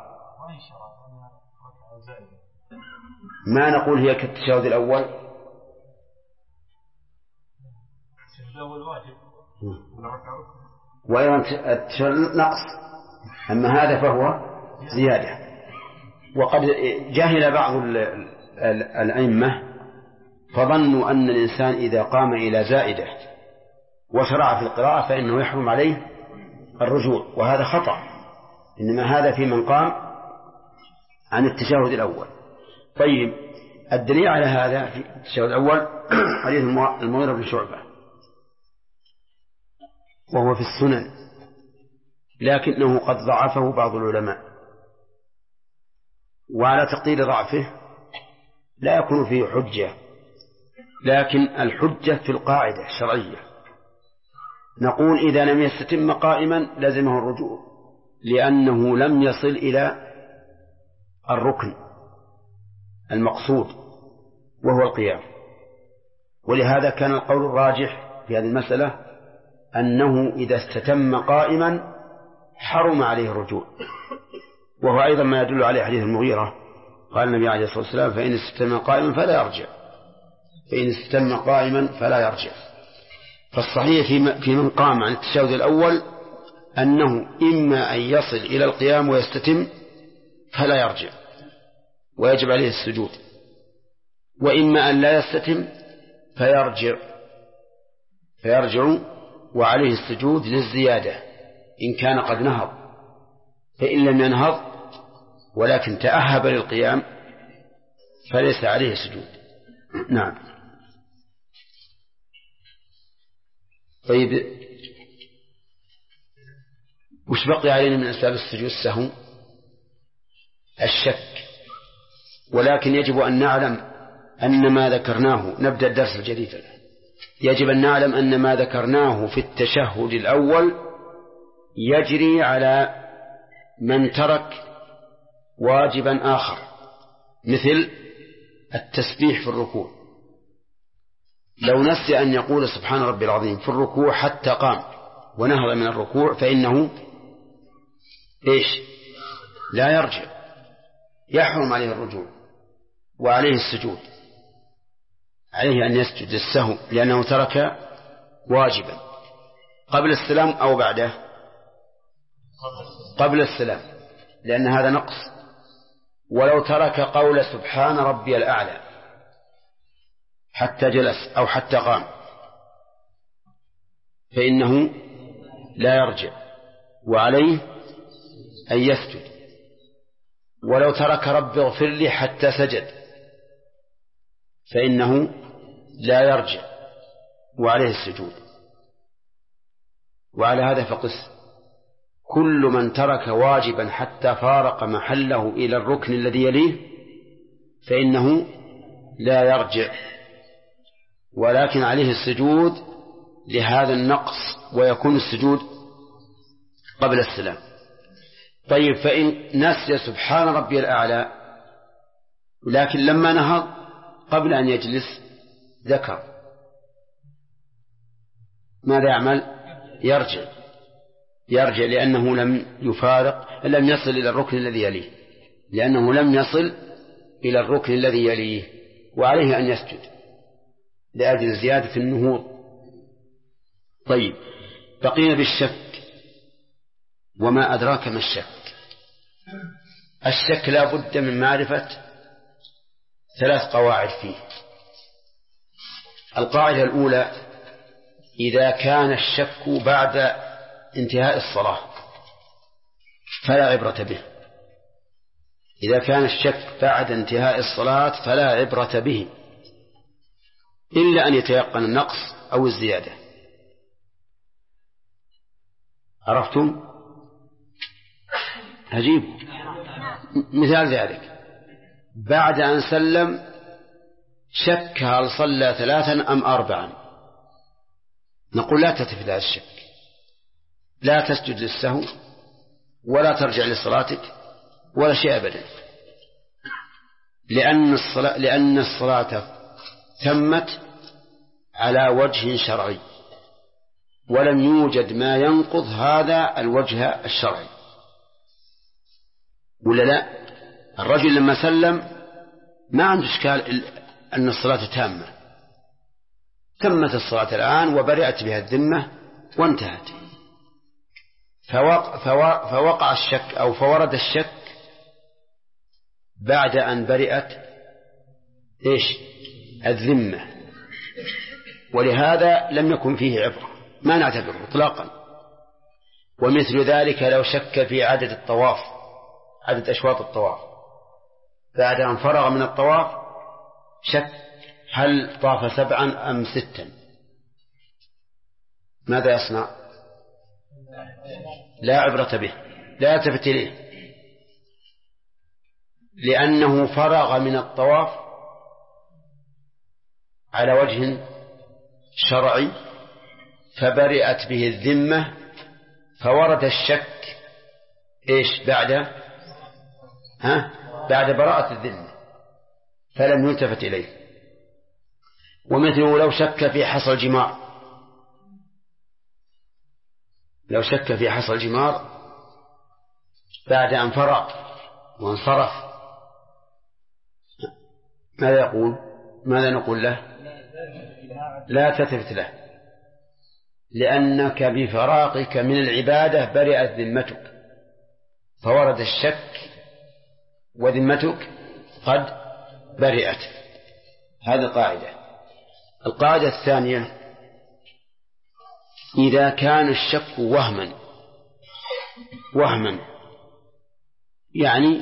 ما نقول هي كالتشهد الأول؟ وأيضا التشهد نقص، أما هذا فهو زيادة. وقد جاهل بعض الأئمة فظنوا أن الإنسان إذا قام إلى زائدة وشرع في القراءة فإنه يحرم عليه الرجوع، وهذا خطأ، إنما هذا في من قام عن التشهد الأول. طيب، الدليل على هذا في التشهد الأول حديث المغيرة بن شعبة، وهو في السنن، لكنه قد ضعفه بعض العلماء، وعلى تقدير ضعفه لا يكون فيه حجة، لكن الحجة في القاعدة الشرعية. نقول إذا لم يستتم قائما لزمه الرجوع، لأنه لم يصل إلى الركن المقصود وهو القيام. ولهذا كان القول الراجح في هذه المسألة أنه إذا استتم قائما حرم عليه الرجوع، وهو أيضا ما يدل عليه حديث المغيرة، قال النبي عليه الصلاة والسلام: فإن استتم قائما فلا يرجع، فإن استتم قائما فلا يرجع. فالصحيح في من قام عن التشهد الأول أنه إما أن يصل إلى القيام ويستتم فلا يرجع، ويجب عليه السجود، وإما أن لا يستتم فيرجع وعليه السجود للزيادة إن كان قد نهض، فإن لم ينهض ولكن تأهب للقيام فليس عليه سجود. نعم. طيب، وش بقي علينا من أسباب السجود السهو؟ الشك، ولكن يجب أن نعلم أن ما ذكرناه، نبدأ الدرس الجديد، يجب أن نعلم أن ما ذكرناه في التشهد الأول يجري على من ترك واجبا آخر مثل التسبيح في الركوع. لو نسي أن يقول سبحان ربي العظيم في الركوع حتى قام ونهض من الركوع فإنه لا يرجع، يحرم عليه الرجوع وعليه السجود، عليه أن يسجد للسهو لأنه ترك واجبا قبل السلام أو بعده، قبل السلام، لأن هذا نقص. ولو ترك قول سبحان ربي الأعلى حتى جلس أو حتى قام فإنه لا يرجع وعليه أن يسجد. ولو ترك رب اغفر لي حتى سجد فإنه لا يرجع وعليه السجود. وعلى هذا فقس كل من ترك واجبا حتى فارق محله إلى الركن الذي يليه فإنه لا يرجع ولكن عليه السجود لهذا النقص، ويكون السجود قبل السلام. طيب، فإن نسي سبحان ربي الأعلى لكن لما نهض قبل أن يجلس ذكر، ماذا يعمل؟ يرجع لأنه لم يصل إلى الركن الذي يليه، لأنه لم يصل إلى الركن الذي يليه، وعليه أن يسجد لأجل زيادة النهوض. طيب، بقينا بالشك. وما أدراك ما الشك؟ الشك لا بد من معرفة 3 قواعد فيه. القاعدة الأولى: إذا كان الشك بعد انتهاء الصلاة فلا عبرة به. إذا كان الشك بعد انتهاء الصلاة فلا عبرة به إلا أن يتيقن النقص أو الزيادة. عرفتم؟ أجيب مثال ذلك: بعد أن سلم شك هل صلى 3 أم 4، نقول لا تلتفت إلى الشك، لا تسجد للسهو ولا ترجع لصلاتك ولا شيء أبدا، لأن الصلاة تمت على وجه شرعي ولم يوجد ما ينقض هذا الوجه الشرعي، ولا لا؟ الرجل لما سلم ما عنده إشكال أن الصلاة تامة، تمت الصلاة الآن وبرئت بها الذمة وانتهت. فوقع الشك أو فورد الشك بعد أن برئت الذمة، ولهذا لم يكن فيه عبرة، ما نعتبره إطلاقا. ومثل ذلك لو شك في عدد الطواف، عدد أشواط الطواف، بعد أن فرغ من الطواف شك هل طاف 7 أم 6، ماذا يصنع؟ لا عبرة به، لا يلتفت إليه، لأنه فرغ من الطواف على وجه شرعي فبرئت به الذمة، فورد الشك بعد براءة الذمة فلم يلتفت إليه. ومثله لو شك في حصل الجمار، لو شك في حصل الجمار بعد أن فرغ وانصرف ماذا نقول له؟ لا تلتفت له، لأنك بفراقك من العبادة برئت ذمتك، فورد الشك وذمتك قد برئت. هذه قاعدة. القاعدة الثانية: إذا كان الشك وهما يعني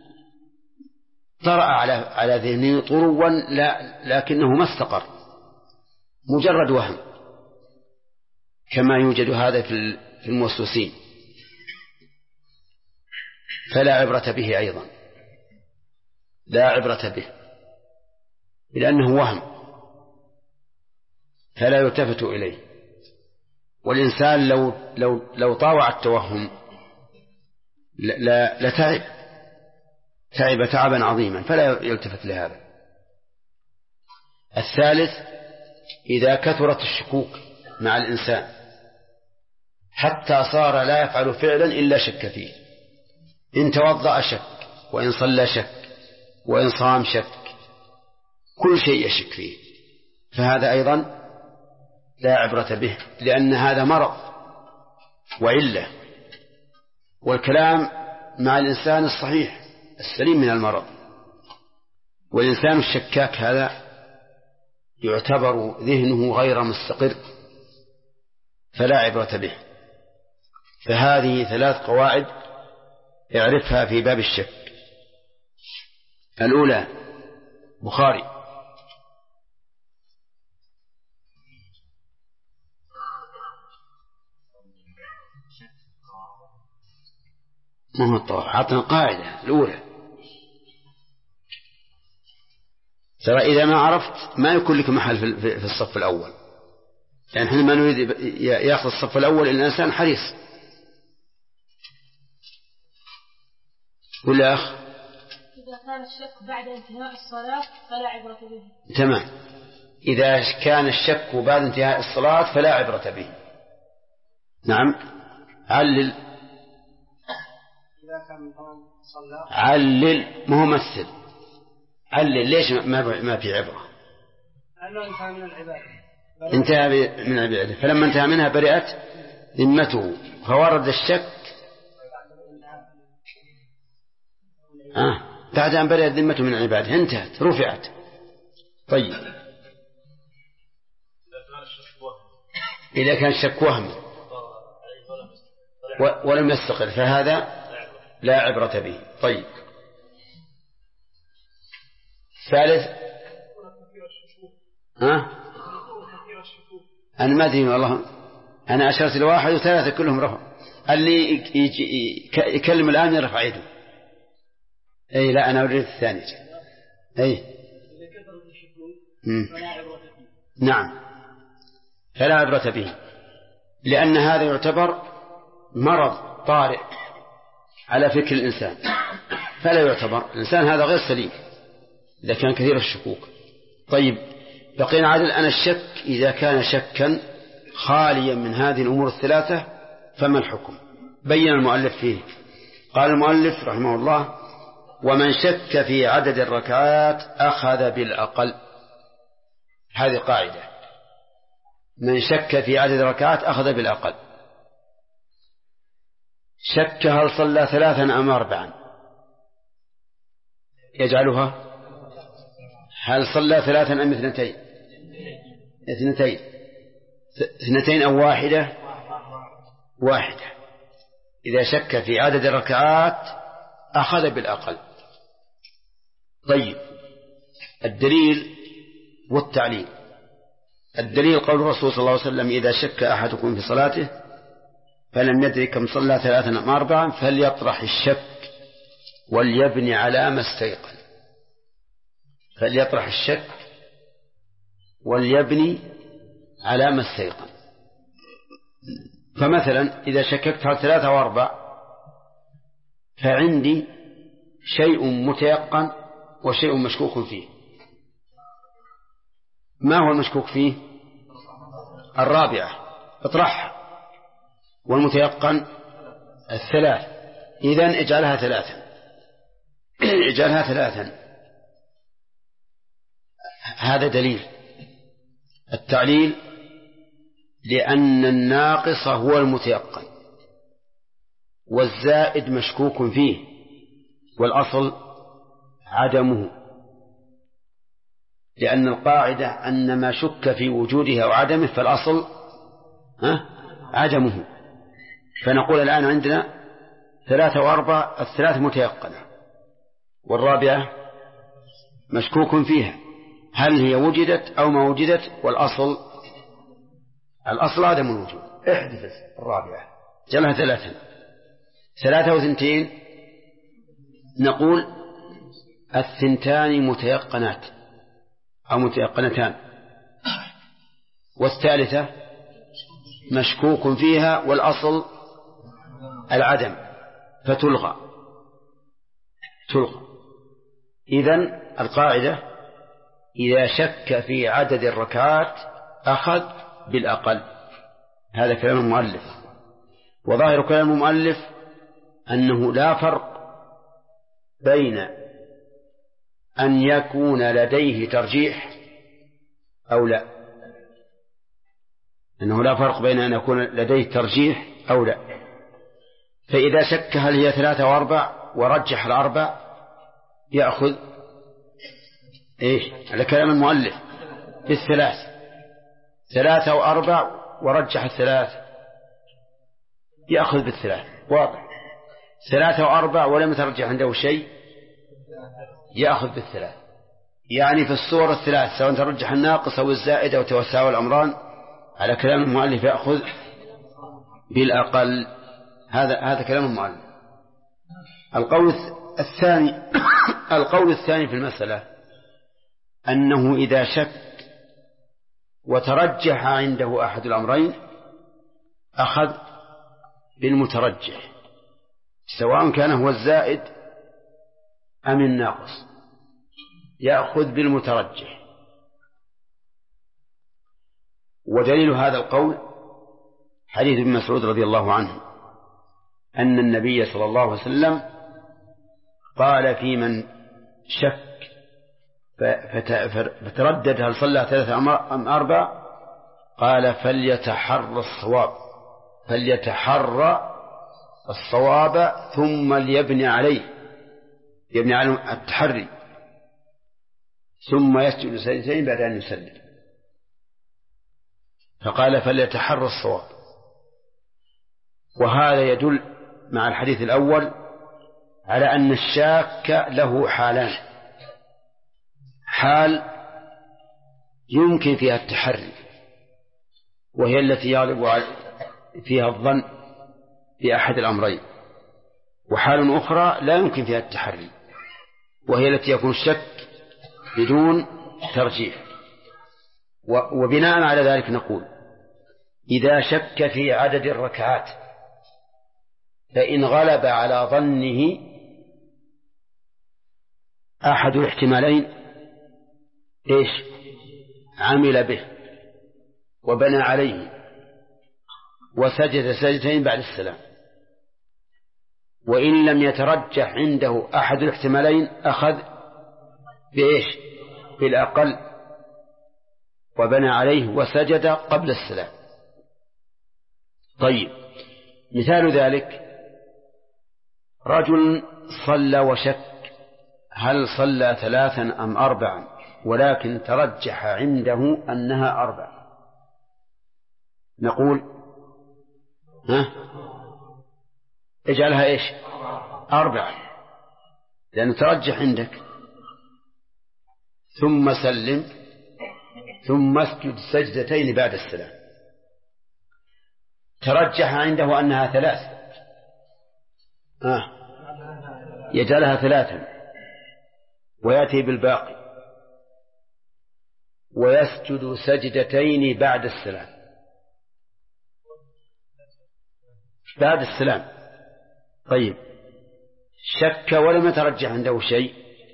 طرأ على ذهنه طروا لكنه ما استقر، مجرد وهم، كما يوجد هذا في الموسوسين، فلا عبرة به أيضا، لا عبرة به، لأنه وهم فلا يلتفت إليه. والإنسان لو طاوع التوهم تعب تعبا عظيما، فلا يلتفت لهذا. الثالث: إذا كثرت الشكوك مع الإنسان حتى صار لا يفعل فعلا إلا شك فيه، إن توضأ شك، وإن صلى شك، وإن صام شك، كل شيء يشك فيه، فهذا أيضا لا عبرة به، لأن هذا مرض وعلة. والكلام مع الإنسان الصحيح السليم من المرض، والإنسان الشكاك هذا يعتبر ذهنه غير مستقر، فلا عبرة به. فهذه 3 قواعد اعرفها في باب الشك. الأولى: بخاري. ما هو الطواف؟ عطنا القاعدة الأولى. ترى إذا ما عرفت ما يكون لك محل في الصف الأول، يعني حينما نريد يأخذ الصف الأول الإنسان حريص. قل يا أخ:
إذا كان الشك بعد انتهاء الصلاة فلا عبرة به.
تمام. إذا كان الشك بعد انتهاء الصلاة فلا عبرة به. نعم. علل. علل، ما هو مثل. علل ليش ما في عبرة؟
لأنه انتهى من العبادة.
انتهى من العبادة، فلما انتهى منها برئت ذمته، فورد الشك بعد أن برئت ذمته من العبادة انتهت، رفعت. طيب، إذا كان الشك وهم ولم يستقر فهذا لا عبرة به. طيب، ثالث: أنا ما أدري والله، أنا أشرت لواحد و3 كلهم رفع. اللي يكلم الآن يرفع يده. أي لا، أنا أريد الثاني. أي نعم، فلا عبرة به، لأن هذا يعتبر مرض طارئ على فكر الإنسان، فلا يعتبر. الإنسان هذا غير سليم إذا كان كثير الشكوك. طيب، بقينا عدل. أنا الشك إذا كان شكا خاليا من هذه الأمور ال3 فما الحكم؟ بين المؤلف فيه. قال المؤلف رحمه الله: ومن شك في عدد الركعات أخذ بالأقل. هذه قاعدة: من شك في عدد الركعات أخذ بالأقل. شك هل صلى 3 أم 4 يجعلها، هل صلى 3 أم 2؟ 2 أو 1؟ 1. إذا شك في عدد الركعات أخذ بالأقل. طيب، الدليل والتعليل. الدليل قول الرسول صلى الله عليه وسلم: إذا شك أحدكم في صلاته فلم يدري كم صلى 3 أم 4 فليطرح الشك وليبني على ما استيقن. فليطرح الشك وليبني على ما استيقن. فمثلا إذا شككت هل 3 أو 4 فعندي شيء متيقن وشيء مشكوك فيه. ما هو المشكوك فيه؟ 4 اطرحها، والمتيقن 3. إذن اجعلها 3. اجعلها 3. هذا دليل. التعليل: لأن الناقص هو المتيقن والزائد مشكوك فيه، والأصل عدمه، لأن القاعدة أن ما شك في وجوده أو عدمه فالأصل عدمه. فنقول الآن عندنا 3 و4، الثلاث متيقنة والرابعة مشكوك فيها، هل هي وجدت أو ما وجدت، والأصل عدم الوجود. احدث الرابعة جلها 3 و2 نقول 2 متيقنات أو متيقنتان، والثالثة مشكوك فيها والأصل العدم فتلغى. إذن القاعدة إذا شك في عدد الركعات أخذ بالأقل. هذا كلام المؤلف، وظاهر كلام المؤلف أنه لا فرق بين أن يكون لديه ترجيح أو لا، أنه لا فرق بين أن يكون لديه ترجيح أو لا. فإذا شك هل هي 3 و4 ورجح 4 يأخذ على كلام المؤلف بالثلاث، 3 و4 ورجح 3 يأخذ بالثلاث، واضح. 3 و4 ولم يترجح عنده شيء يأخذ بالثلاث. يعني في الصور الثلاث سواء ترجح الناقص أو الزائد أو تساوى الأمران على كلام المؤلف يأخذ بالأقل. هذا كلام المؤلف. القول الثاني في المسألة أنه إذا شك وترجح عنده أحد الأمرين أخذ بالمترجح، سواء كان هو الزائد أم الناقص يأخذ بالمترجح. ودليل هذا القول حديث ابن مسعود رضي الله عنه أن النبي صلى الله عليه وسلم قال في من شك فتردد هل صلى 3 أم 4 قال فليتحرى الصواب ثم ليبني عليه التحري ثم يسجد سجدتين بعد أن يسلم. فقال فليتحرى الصواب. وهذا يدل مع الحديث الأول على أن الشاك له حالان: حال يمكن فيها التحري وهي التي يغلب فيها الظن بأحد الأمرين، وحال أخرى لا يمكن فيها التحري وهي التي يكون الشك بدون ترجيح. وبناء على ذلك نقول إذا شك في عدد الركعات فإن غلب على ظنه أحد الاحتمالين عمل به وبنى عليه وسجد سجدتين بعد السلام. وإن لم يترجح عنده أحد الاحتمالين أخذ بالأقل وبنى عليه وسجد قبل السلام. طيب، مثال ذلك رجل صلى وشك هل صلى 3 أم 4 ولكن ترجح عنده أنها 4، نقول اجعلها 4 لأنه ترجح عندك، ثم سلم ثم اسجد سجدتين بعد السلام. ترجح عنده أنها 3 يجعلها 3 ويأتي بالباقي ويسجد سجدتين بعد السلام طيب، شك ولم يترجح عنده شيء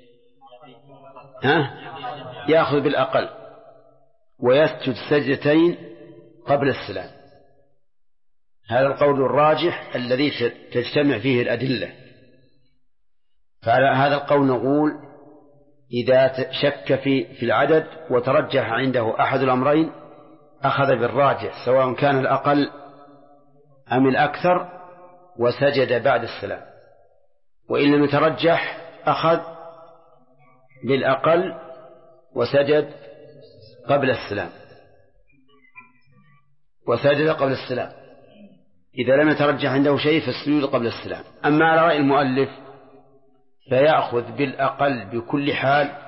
يأخذ بالأقل ويسجد سجدتين قبل السلام. هذا القول الراجح الذي تجتمع فيه الأدلة. فعلى هذا القول نقول إذا شك في العدد وترجح عنده أحد الأمرين أخذ بالراجح سواء كان الأقل أم الأكثر وسجد بعد السلام. وإن لم يترجح أخذ بالأقل وسجد قبل السلام، وسجد قبل السلام. إذا لم يترجح عنده شيء فالسجود قبل السلام. أما على رأي المؤلف فيأخذ بالأقل بكل حال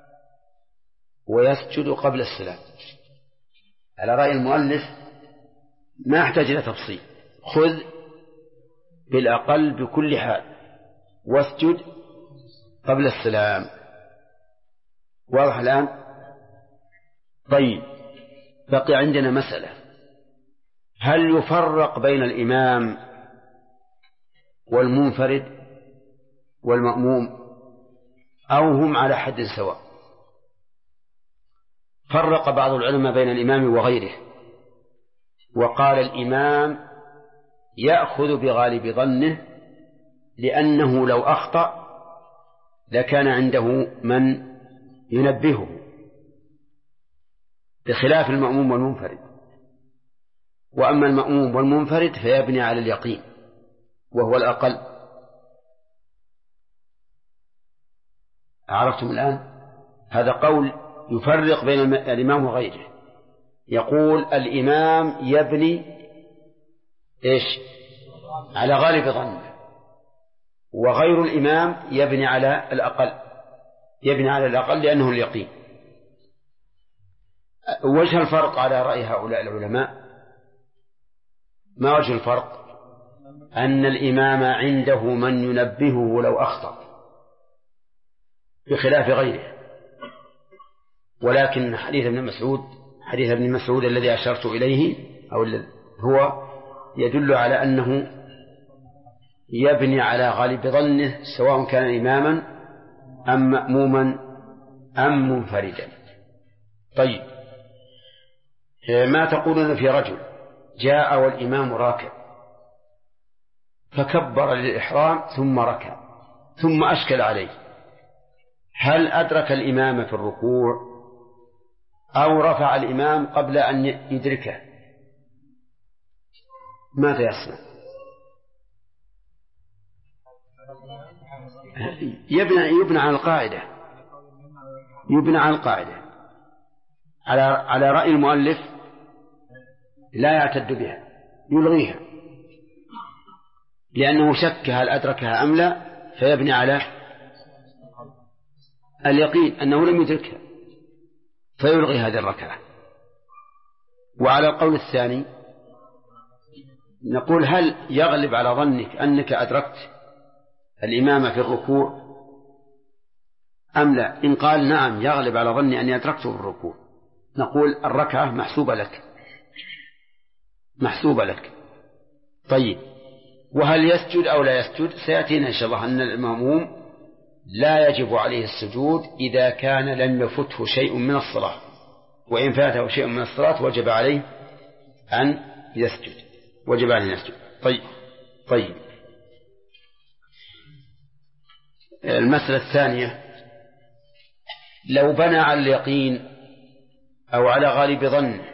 ويسجد قبل السلام. على رأي المؤلف ما يحتاج إلى تفصيل، خذ بالأقل بكل حال واسجد قبل السلام. واضح الآن؟ طيب، بقي عندنا مسألة: هل يفرق بين الإمام والمنفرد والمأموم أو هم على حد سواء؟ فرق بعض العلماء بين الإمام وغيره، وقال الإمام يأخذ بغالب ظنه، لأنه لو أخطأ لكان عنده من ينبهه، بخلاف المأموم والمنفرد. وأما المأموم والمنفرد فيبني على اليقين وهو الأقل. عرفتم الآن؟ هذا قول يفرق بين الإمام وغيره، يقول الإمام يبني على غالب ظنه، وغير الإمام يبني على الأقل لأنه اليقين. وجه الفرق على رأي هؤلاء العلماء؟ ما وجه الفرق؟ أن الإمام عنده من ينبهه لو أخطأ بخلاف غيره. ولكن حديث ابن مسعود الذي أشرت إليه هو يدل على أنه يبني على غالب ظنه سواء كان إماما أم مأموما أم منفردا. طيب، ما تقولون في رجل جاء والإمام راكع فكبر للإحرام ثم ركع ثم أشكل عليه، هل أدرك الإمام في الركوع أو رفع الإمام قبل أن يدركه؟ ماذا يصنع؟ يبنى على القاعدة، على رأي المؤلف لا يعتد بها، يلغيها، لأنه شك هل أدركها أم لا، فيبني على اليقين أنه لم يدركها فيلغي هذه الركعة. وعلى القول الثاني نقول هل يغلب على ظنك أنك أدركت الإمام في الركوع أم لا؟ إن قال نعم يغلب على ظني أني أدركته في الركوع، نقول الركعة محسوبة لك. طيب، وهل يسجد أو لا يسجد؟ سيأتينا إن شاء الله أن المأموم لا يجب عليه السجود إذا كان لم يفته شيء من الصلاة، وإن فاته شيء من الصلاة وجب عليه أن يسجد. طيب، المسألة الثانية: لو بنى على اليقين أو على غالب ظنه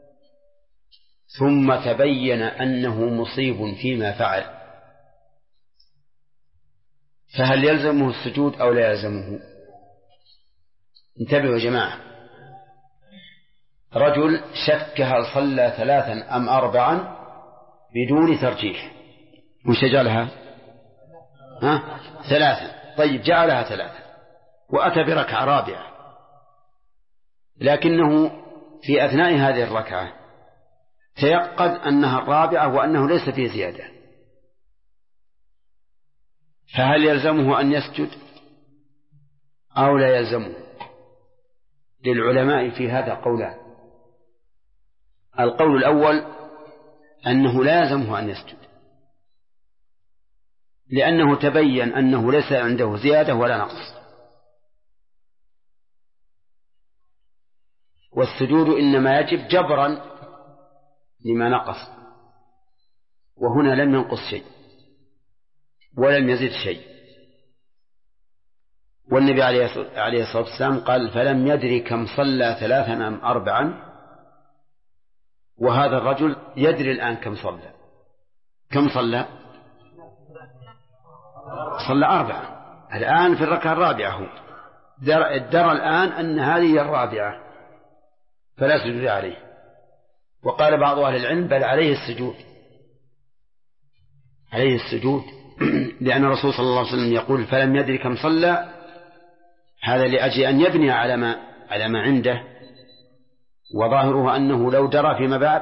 ثم تبين أنه مصيب فيما فعل، فهل يلزمه السجود أو لا يلزمه؟ انتبهوا يا جماعة، رجل شك هل صلى 3 أم 4 بدون ترجيح، وش جعلها 3. طيب، جعلها 3 وأتى بركعة رابعة، لكنه في أثناء هذه الركعة تيقن أنها الرابعة وأنه ليس فيه زيادة، فهل يلزمه أن يسجد أو لا يلزمه؟ للعلماء في هذا قولان: القول الأول أنه لا يلزمه أن يسجد، لأنه تبين أنه ليس عنده زيادة ولا نقص، والسجود إنما يجب جبرا لما نقص، وهنا لم ينقص شيء ولم يزد شيء. والنبي عليه الصلاة والسلام قال: فلم يدري كم صلى 3 أم 4، وهذا الرجل يدري الآن كم صلى. صلى 4 الآن في الركعة الرابعة هو، درى الآن أن هذه الرابعة فلا سجود عليه. وقال بعض أهل العلم بل عليه السجود، عليه السجود، لأن الرسول صلى الله عليه وسلم يقول فلم يدري كم صلى، هذا لأجل أن يبني على ما عنده، وظاهره أنه لو درى فيما بعد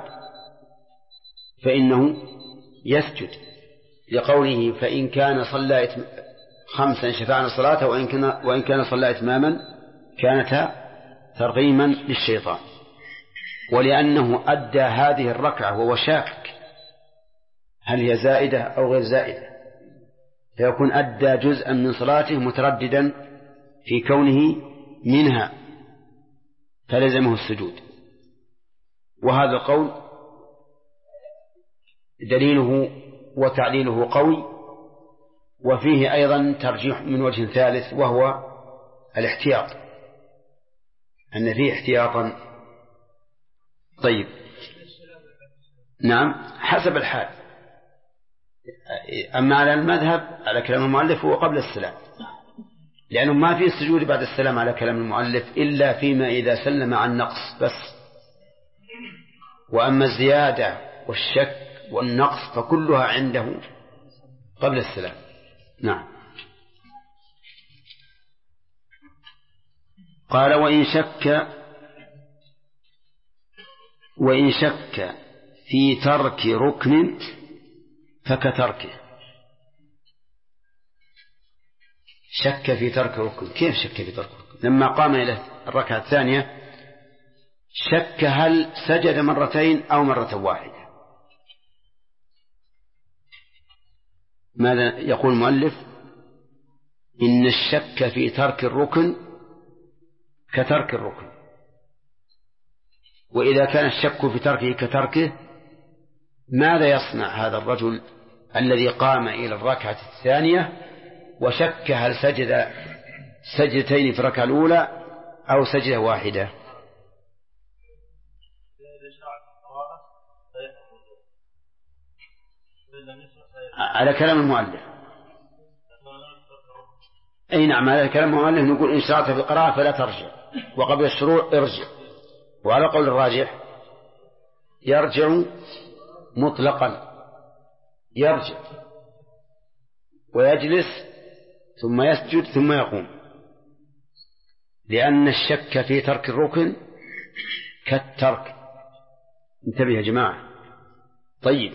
فإنه يسجد، لقوله فإن كان صلى 5 شفعنا الصلاة وإن كان صلى إتماما كانتا ترغيما للشيطان، ولأنه أدى هذه الركعة وهو شاك هل هي زائدة أو غير زائدة، فيكون أدى جزءا من صلاته مترددا في كونه منها، فلزمه السجود. وهذا القول دليله وتعليله قوي، وفيه أيضا ترجيح من وجه ثالث وهو الاحتياط، أن فيه احتياطا. طيب نعم حسب الحال. أما على المذهب على كلام المؤلف هو قبل السلام، لأنه ما فيه السجود بعد السلام على كلام المؤلف إلا فيما إذا سلم عن نقص بس، وأما الزيادة والشك والنقص فكلها عنده قبل السلام. نعم. قال وإن شك في ترك ركن فكتركه. شك في ترك ركن، كيف شك في ترك ركن؟ لما قام إلى الركعة الثانية شك هل سجد مرتين أو مرة واحدة. ماذا يقول المؤلف؟ إن الشك في ترك الركن كترك الركن. وإذا كان الشك في تركه كتركه، ماذا يصنع هذا الرجل الذي قام إلى الركعة الثانية وشك هل سجد سجدتين في الركعة الأولى أو سجدة واحدة؟ على كلام المؤلف. أي نعم، على كلام المؤلف نقول إن شرعت في القراءة فلا ترجع، وقبل الشروع ارجع. وعلى قول الراجح يرجع مطلقا، يرجع ويجلس ثم يسجد ثم يقوم، لأن الشك في ترك الركن كالترك. انتبه يا جماعة. طيب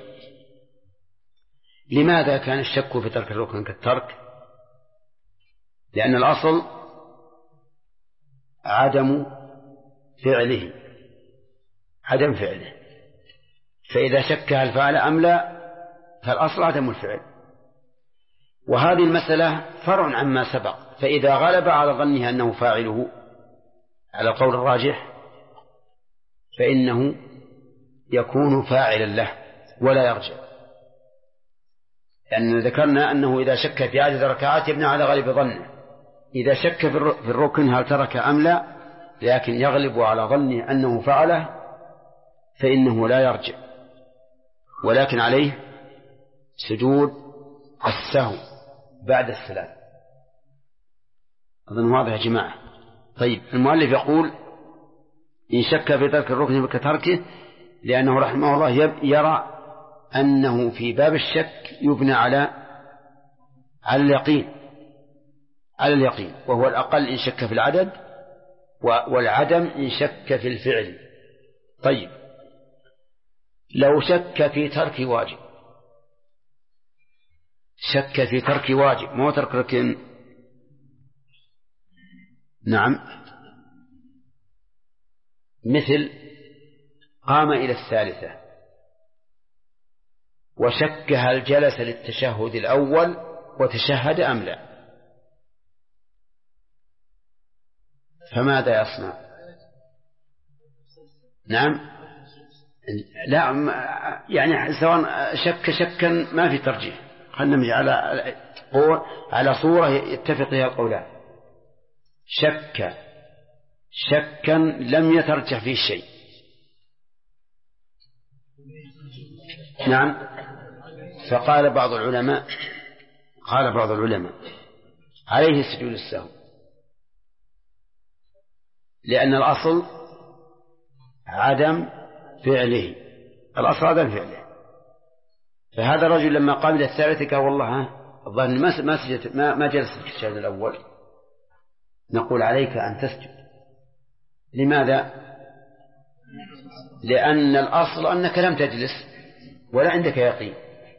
لماذا كان الشك في ترك الركن كالترك؟ لأن الأصل عدم فعله، فإذا شك هل فعل أم لا فالأصل عدم الفعل. وهذه المسألة فرع عما سبق، فإذا غلب على ظنه أنه فاعله على القول الراجح فإنه يكون فاعلا له ولا يرجع، لأن ذكرنا أنه إذا شك في عدد ركعات يبنى على غالب ظنه. إذا شك في الركن هل ترك أم لا، لكن يغلب على ظنه أنه فعله فإنه لا يرجع، ولكن عليه سجود السهو بعد السلام. أظن واضح يا جماعة. طيب المؤلف يقول إن شك في ترك الركن كتركه، لأنه رحمه الله يرى أنه في باب الشك يبنى على اليقين، وهو الأقل إن شك في العدد، والعدم إن شك في الفعل. طيب لو شك في ترك واجب، شك في ترك واجب مو ترك ركن. نعم، مثل قام إلى الثالثة وشك هل جلس للتشهد الأول وتشهد أم لا، فماذا يصنع؟ نعم، لا يعني سواء شكا ما في ترجيح، خلنا نمشي على صورة يتفق فيها القولان. شكا لم يترجح فيه شيء. نعم، فقال بعض العلماء عليه سجود السهو، لأن الأصل عدم فعله، الأصل عدم فعله. فهذا الرجل لما قابل الثالثة قال والله الظاهر ما جلس في الشهادة الأول، نقول عليك أن تسجد. لماذا؟ لأن الأصل أنك لم تجلس ولا عندك يقين.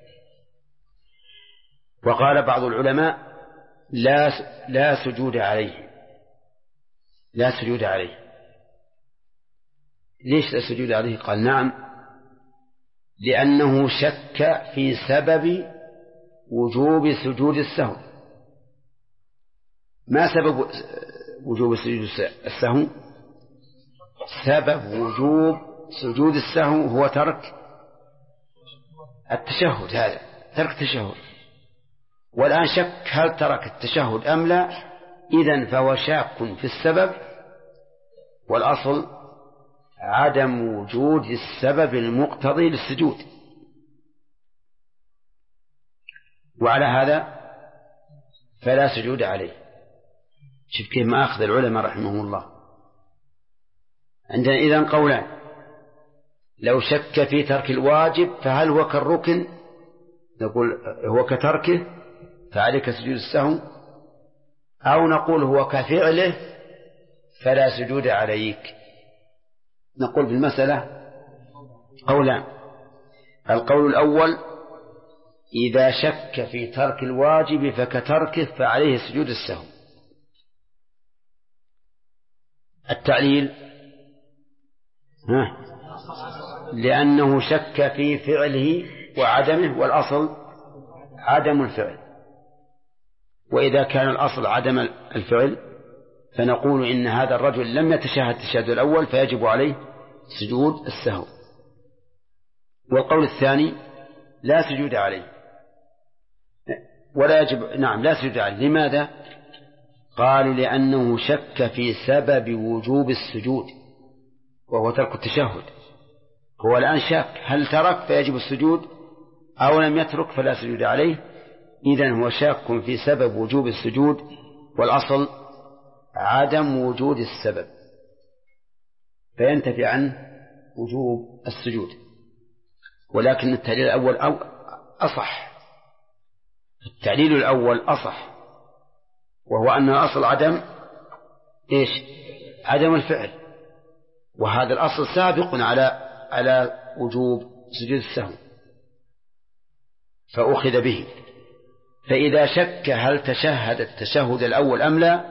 وقال بعض العلماء لا سجود عليه، لا سجود عليه. ليش لا سجود عليه؟ قال نعم، لأنه شك في سبب وجوب سجود السهو. ما سبب وجوب سجود السهو؟ سبب وجوب سجود السهو هو ترك التشهد، هذا ترك التشهد. والآن شك هل ترك التشهد أم لا، إذن فهو شاك في السبب، والأصل عدم وجود السبب المقتضي للسجود. وعلى هذا فلا سجود عليه. شوف كيف ما أخذ العلماء رحمهم الله. عندنا إذن قولان: لو شك في ترك الواجب فهل هو كالركن؟ نقول هو كتركه فعليك سجود السهو، أو نقول هو كفعله فلا سجود عليك. نقول في المسألة قولان: القول الأول إذا شك في ترك الواجب فكتركه فعليه سجود السهو. التعليل لأنه شك في فعله وعدمه، والأصل عدم الفعل. وإذا كان الأصل عدم الفعل فنقول إن هذا الرجل لم يتشهد التشهد الأول فيجب عليه سجود السهو. والقول الثاني لا سجود عليه ولا يجب، نعم لا سجود عليه. لماذا؟ قالوا لأنه شك في سبب وجوب السجود وهو ترك التشهد. هو الآن شك هل ترك فيجب السجود أو لم يترك فلا سجود عليه. إذن هو شاك في سبب وجوب السجود، والأصل عدم وجود السبب فينتفي عنه وجوب السجود. ولكن التعليل الأول أصح، التعليل الأول أصح، وهو أن الأصل عدم الفعل، وهذا الأصل سابق على وجوب سجود السهو فأخذ به. فإذا شك هل تشهد التشهد الأول أم لا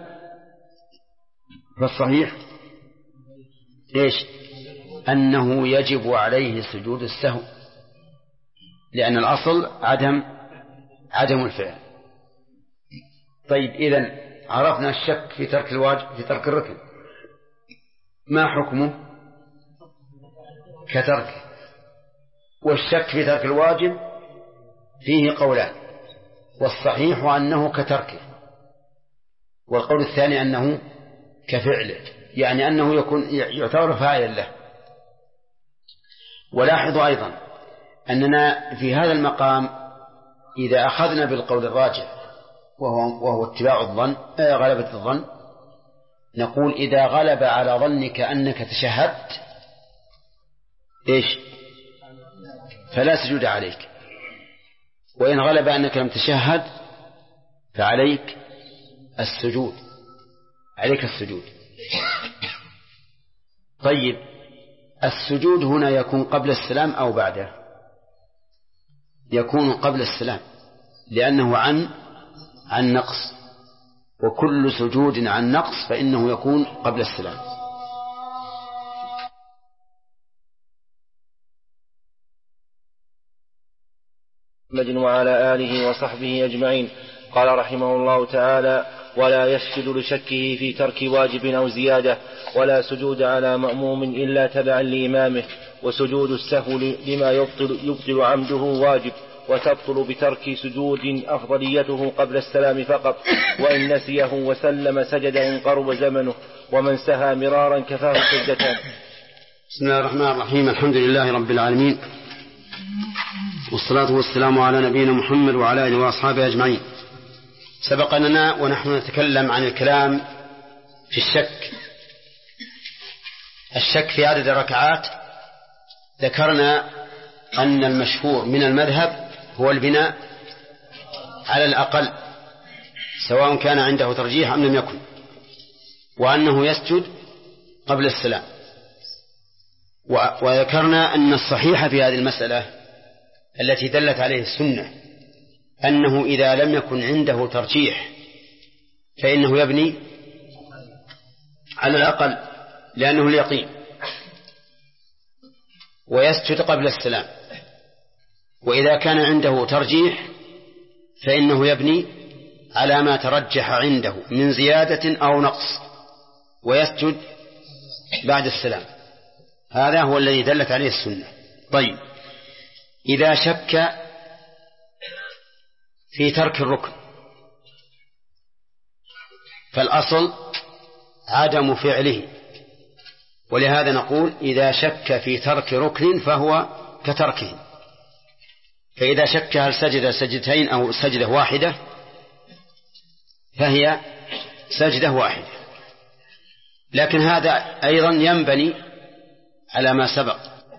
فالصحيح أنه يجب عليه سجود السهو، لأن الأصل عدم الفعل. طيب إذن عرفنا الشك في ترك الواجب في ترك الركن، ما حكمه؟ كتركه. والشك في ترك الواجب فيه قولان: والصحيح أنه كتركه، والقول الثاني أنه كفعله، يعني أنه يعتبر فاعلا له. ولاحظوا أيضا أننا في هذا المقام إذا أخذنا بالقول الراجح وهو اتباع الظن غلبة الظن، نقول إذا غلب على ظنك أنك تشهدت فلا سجود عليك، وإن غلب أنك لم تشهد فعليك السجود، عليك السجود. طيب السجود هنا يكون قبل السلام أو بعده؟ يكون قبل السلام، لأنه عن نقص، وكل سجود عن نقص فإنه يكون قبل السلام.
محمد وعلى آله وصحبه أجمعين. قال رحمه الله تعالى: ولا يسجد لشكه في ترك واجب أو زيادة، ولا سجود على مأموم إلا تبعا لإمامه، وسجود السهو لما يبطل عمده واجب، وتبطل بترك سجود أفضليته قبل السلام فقط، وإن نسيه وسلم سجد إن قرب زمنه، ومن سهى مرارا كفاه سجدتان.
بسم الله الرحمن الرحيم. الحمد لله رب العالمين، والصلاة والسلام على نبينا محمد وعلى آله وأصحابه أجمعين. سبق لنا ونحن نتكلم عن الكلام في الشك
الشك في عدد الركعات ذكرنا أن المشهور من المذهب هو البناء على الأقل سواء كان عنده ترجيح أم لم يكن، وأنه يسجد قبل السلام. وذكرنا أن الصحيح في هذه المسألة التي دلت عليه السنة أنه إذا لم يكن عنده ترجيح فإنه يبني على الأقل لأنه اليقين ويسجد قبل السلام، وإذا كان عنده ترجيح فإنه يبني على ما ترجح عنده من زيادة أو نقص ويسجد بعد السلام. هذا هو الذي دلت عليه السنة. طيب، إذا شك في ترك الركن فالأصل عدم فعله، ولهذا نقول إذا شك في ترك ركن فهو كتركه. فإذا شك هل سجد سجدتين أو سجدة واحدة فهي سجدة واحدة، لكن هذا أيضا ينبني على ما سبق.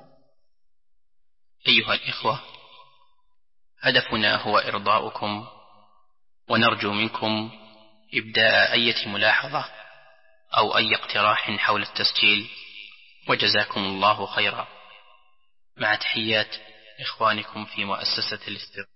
أيها الإخوة، هدفنا هو إرضاؤكم، ونرجو منكم إبداء أي ملاحظة أو أي اقتراح حول التسجيل، وجزاكم الله خيرا. مع تحيات إخوانكم في مؤسسة الاستقامة.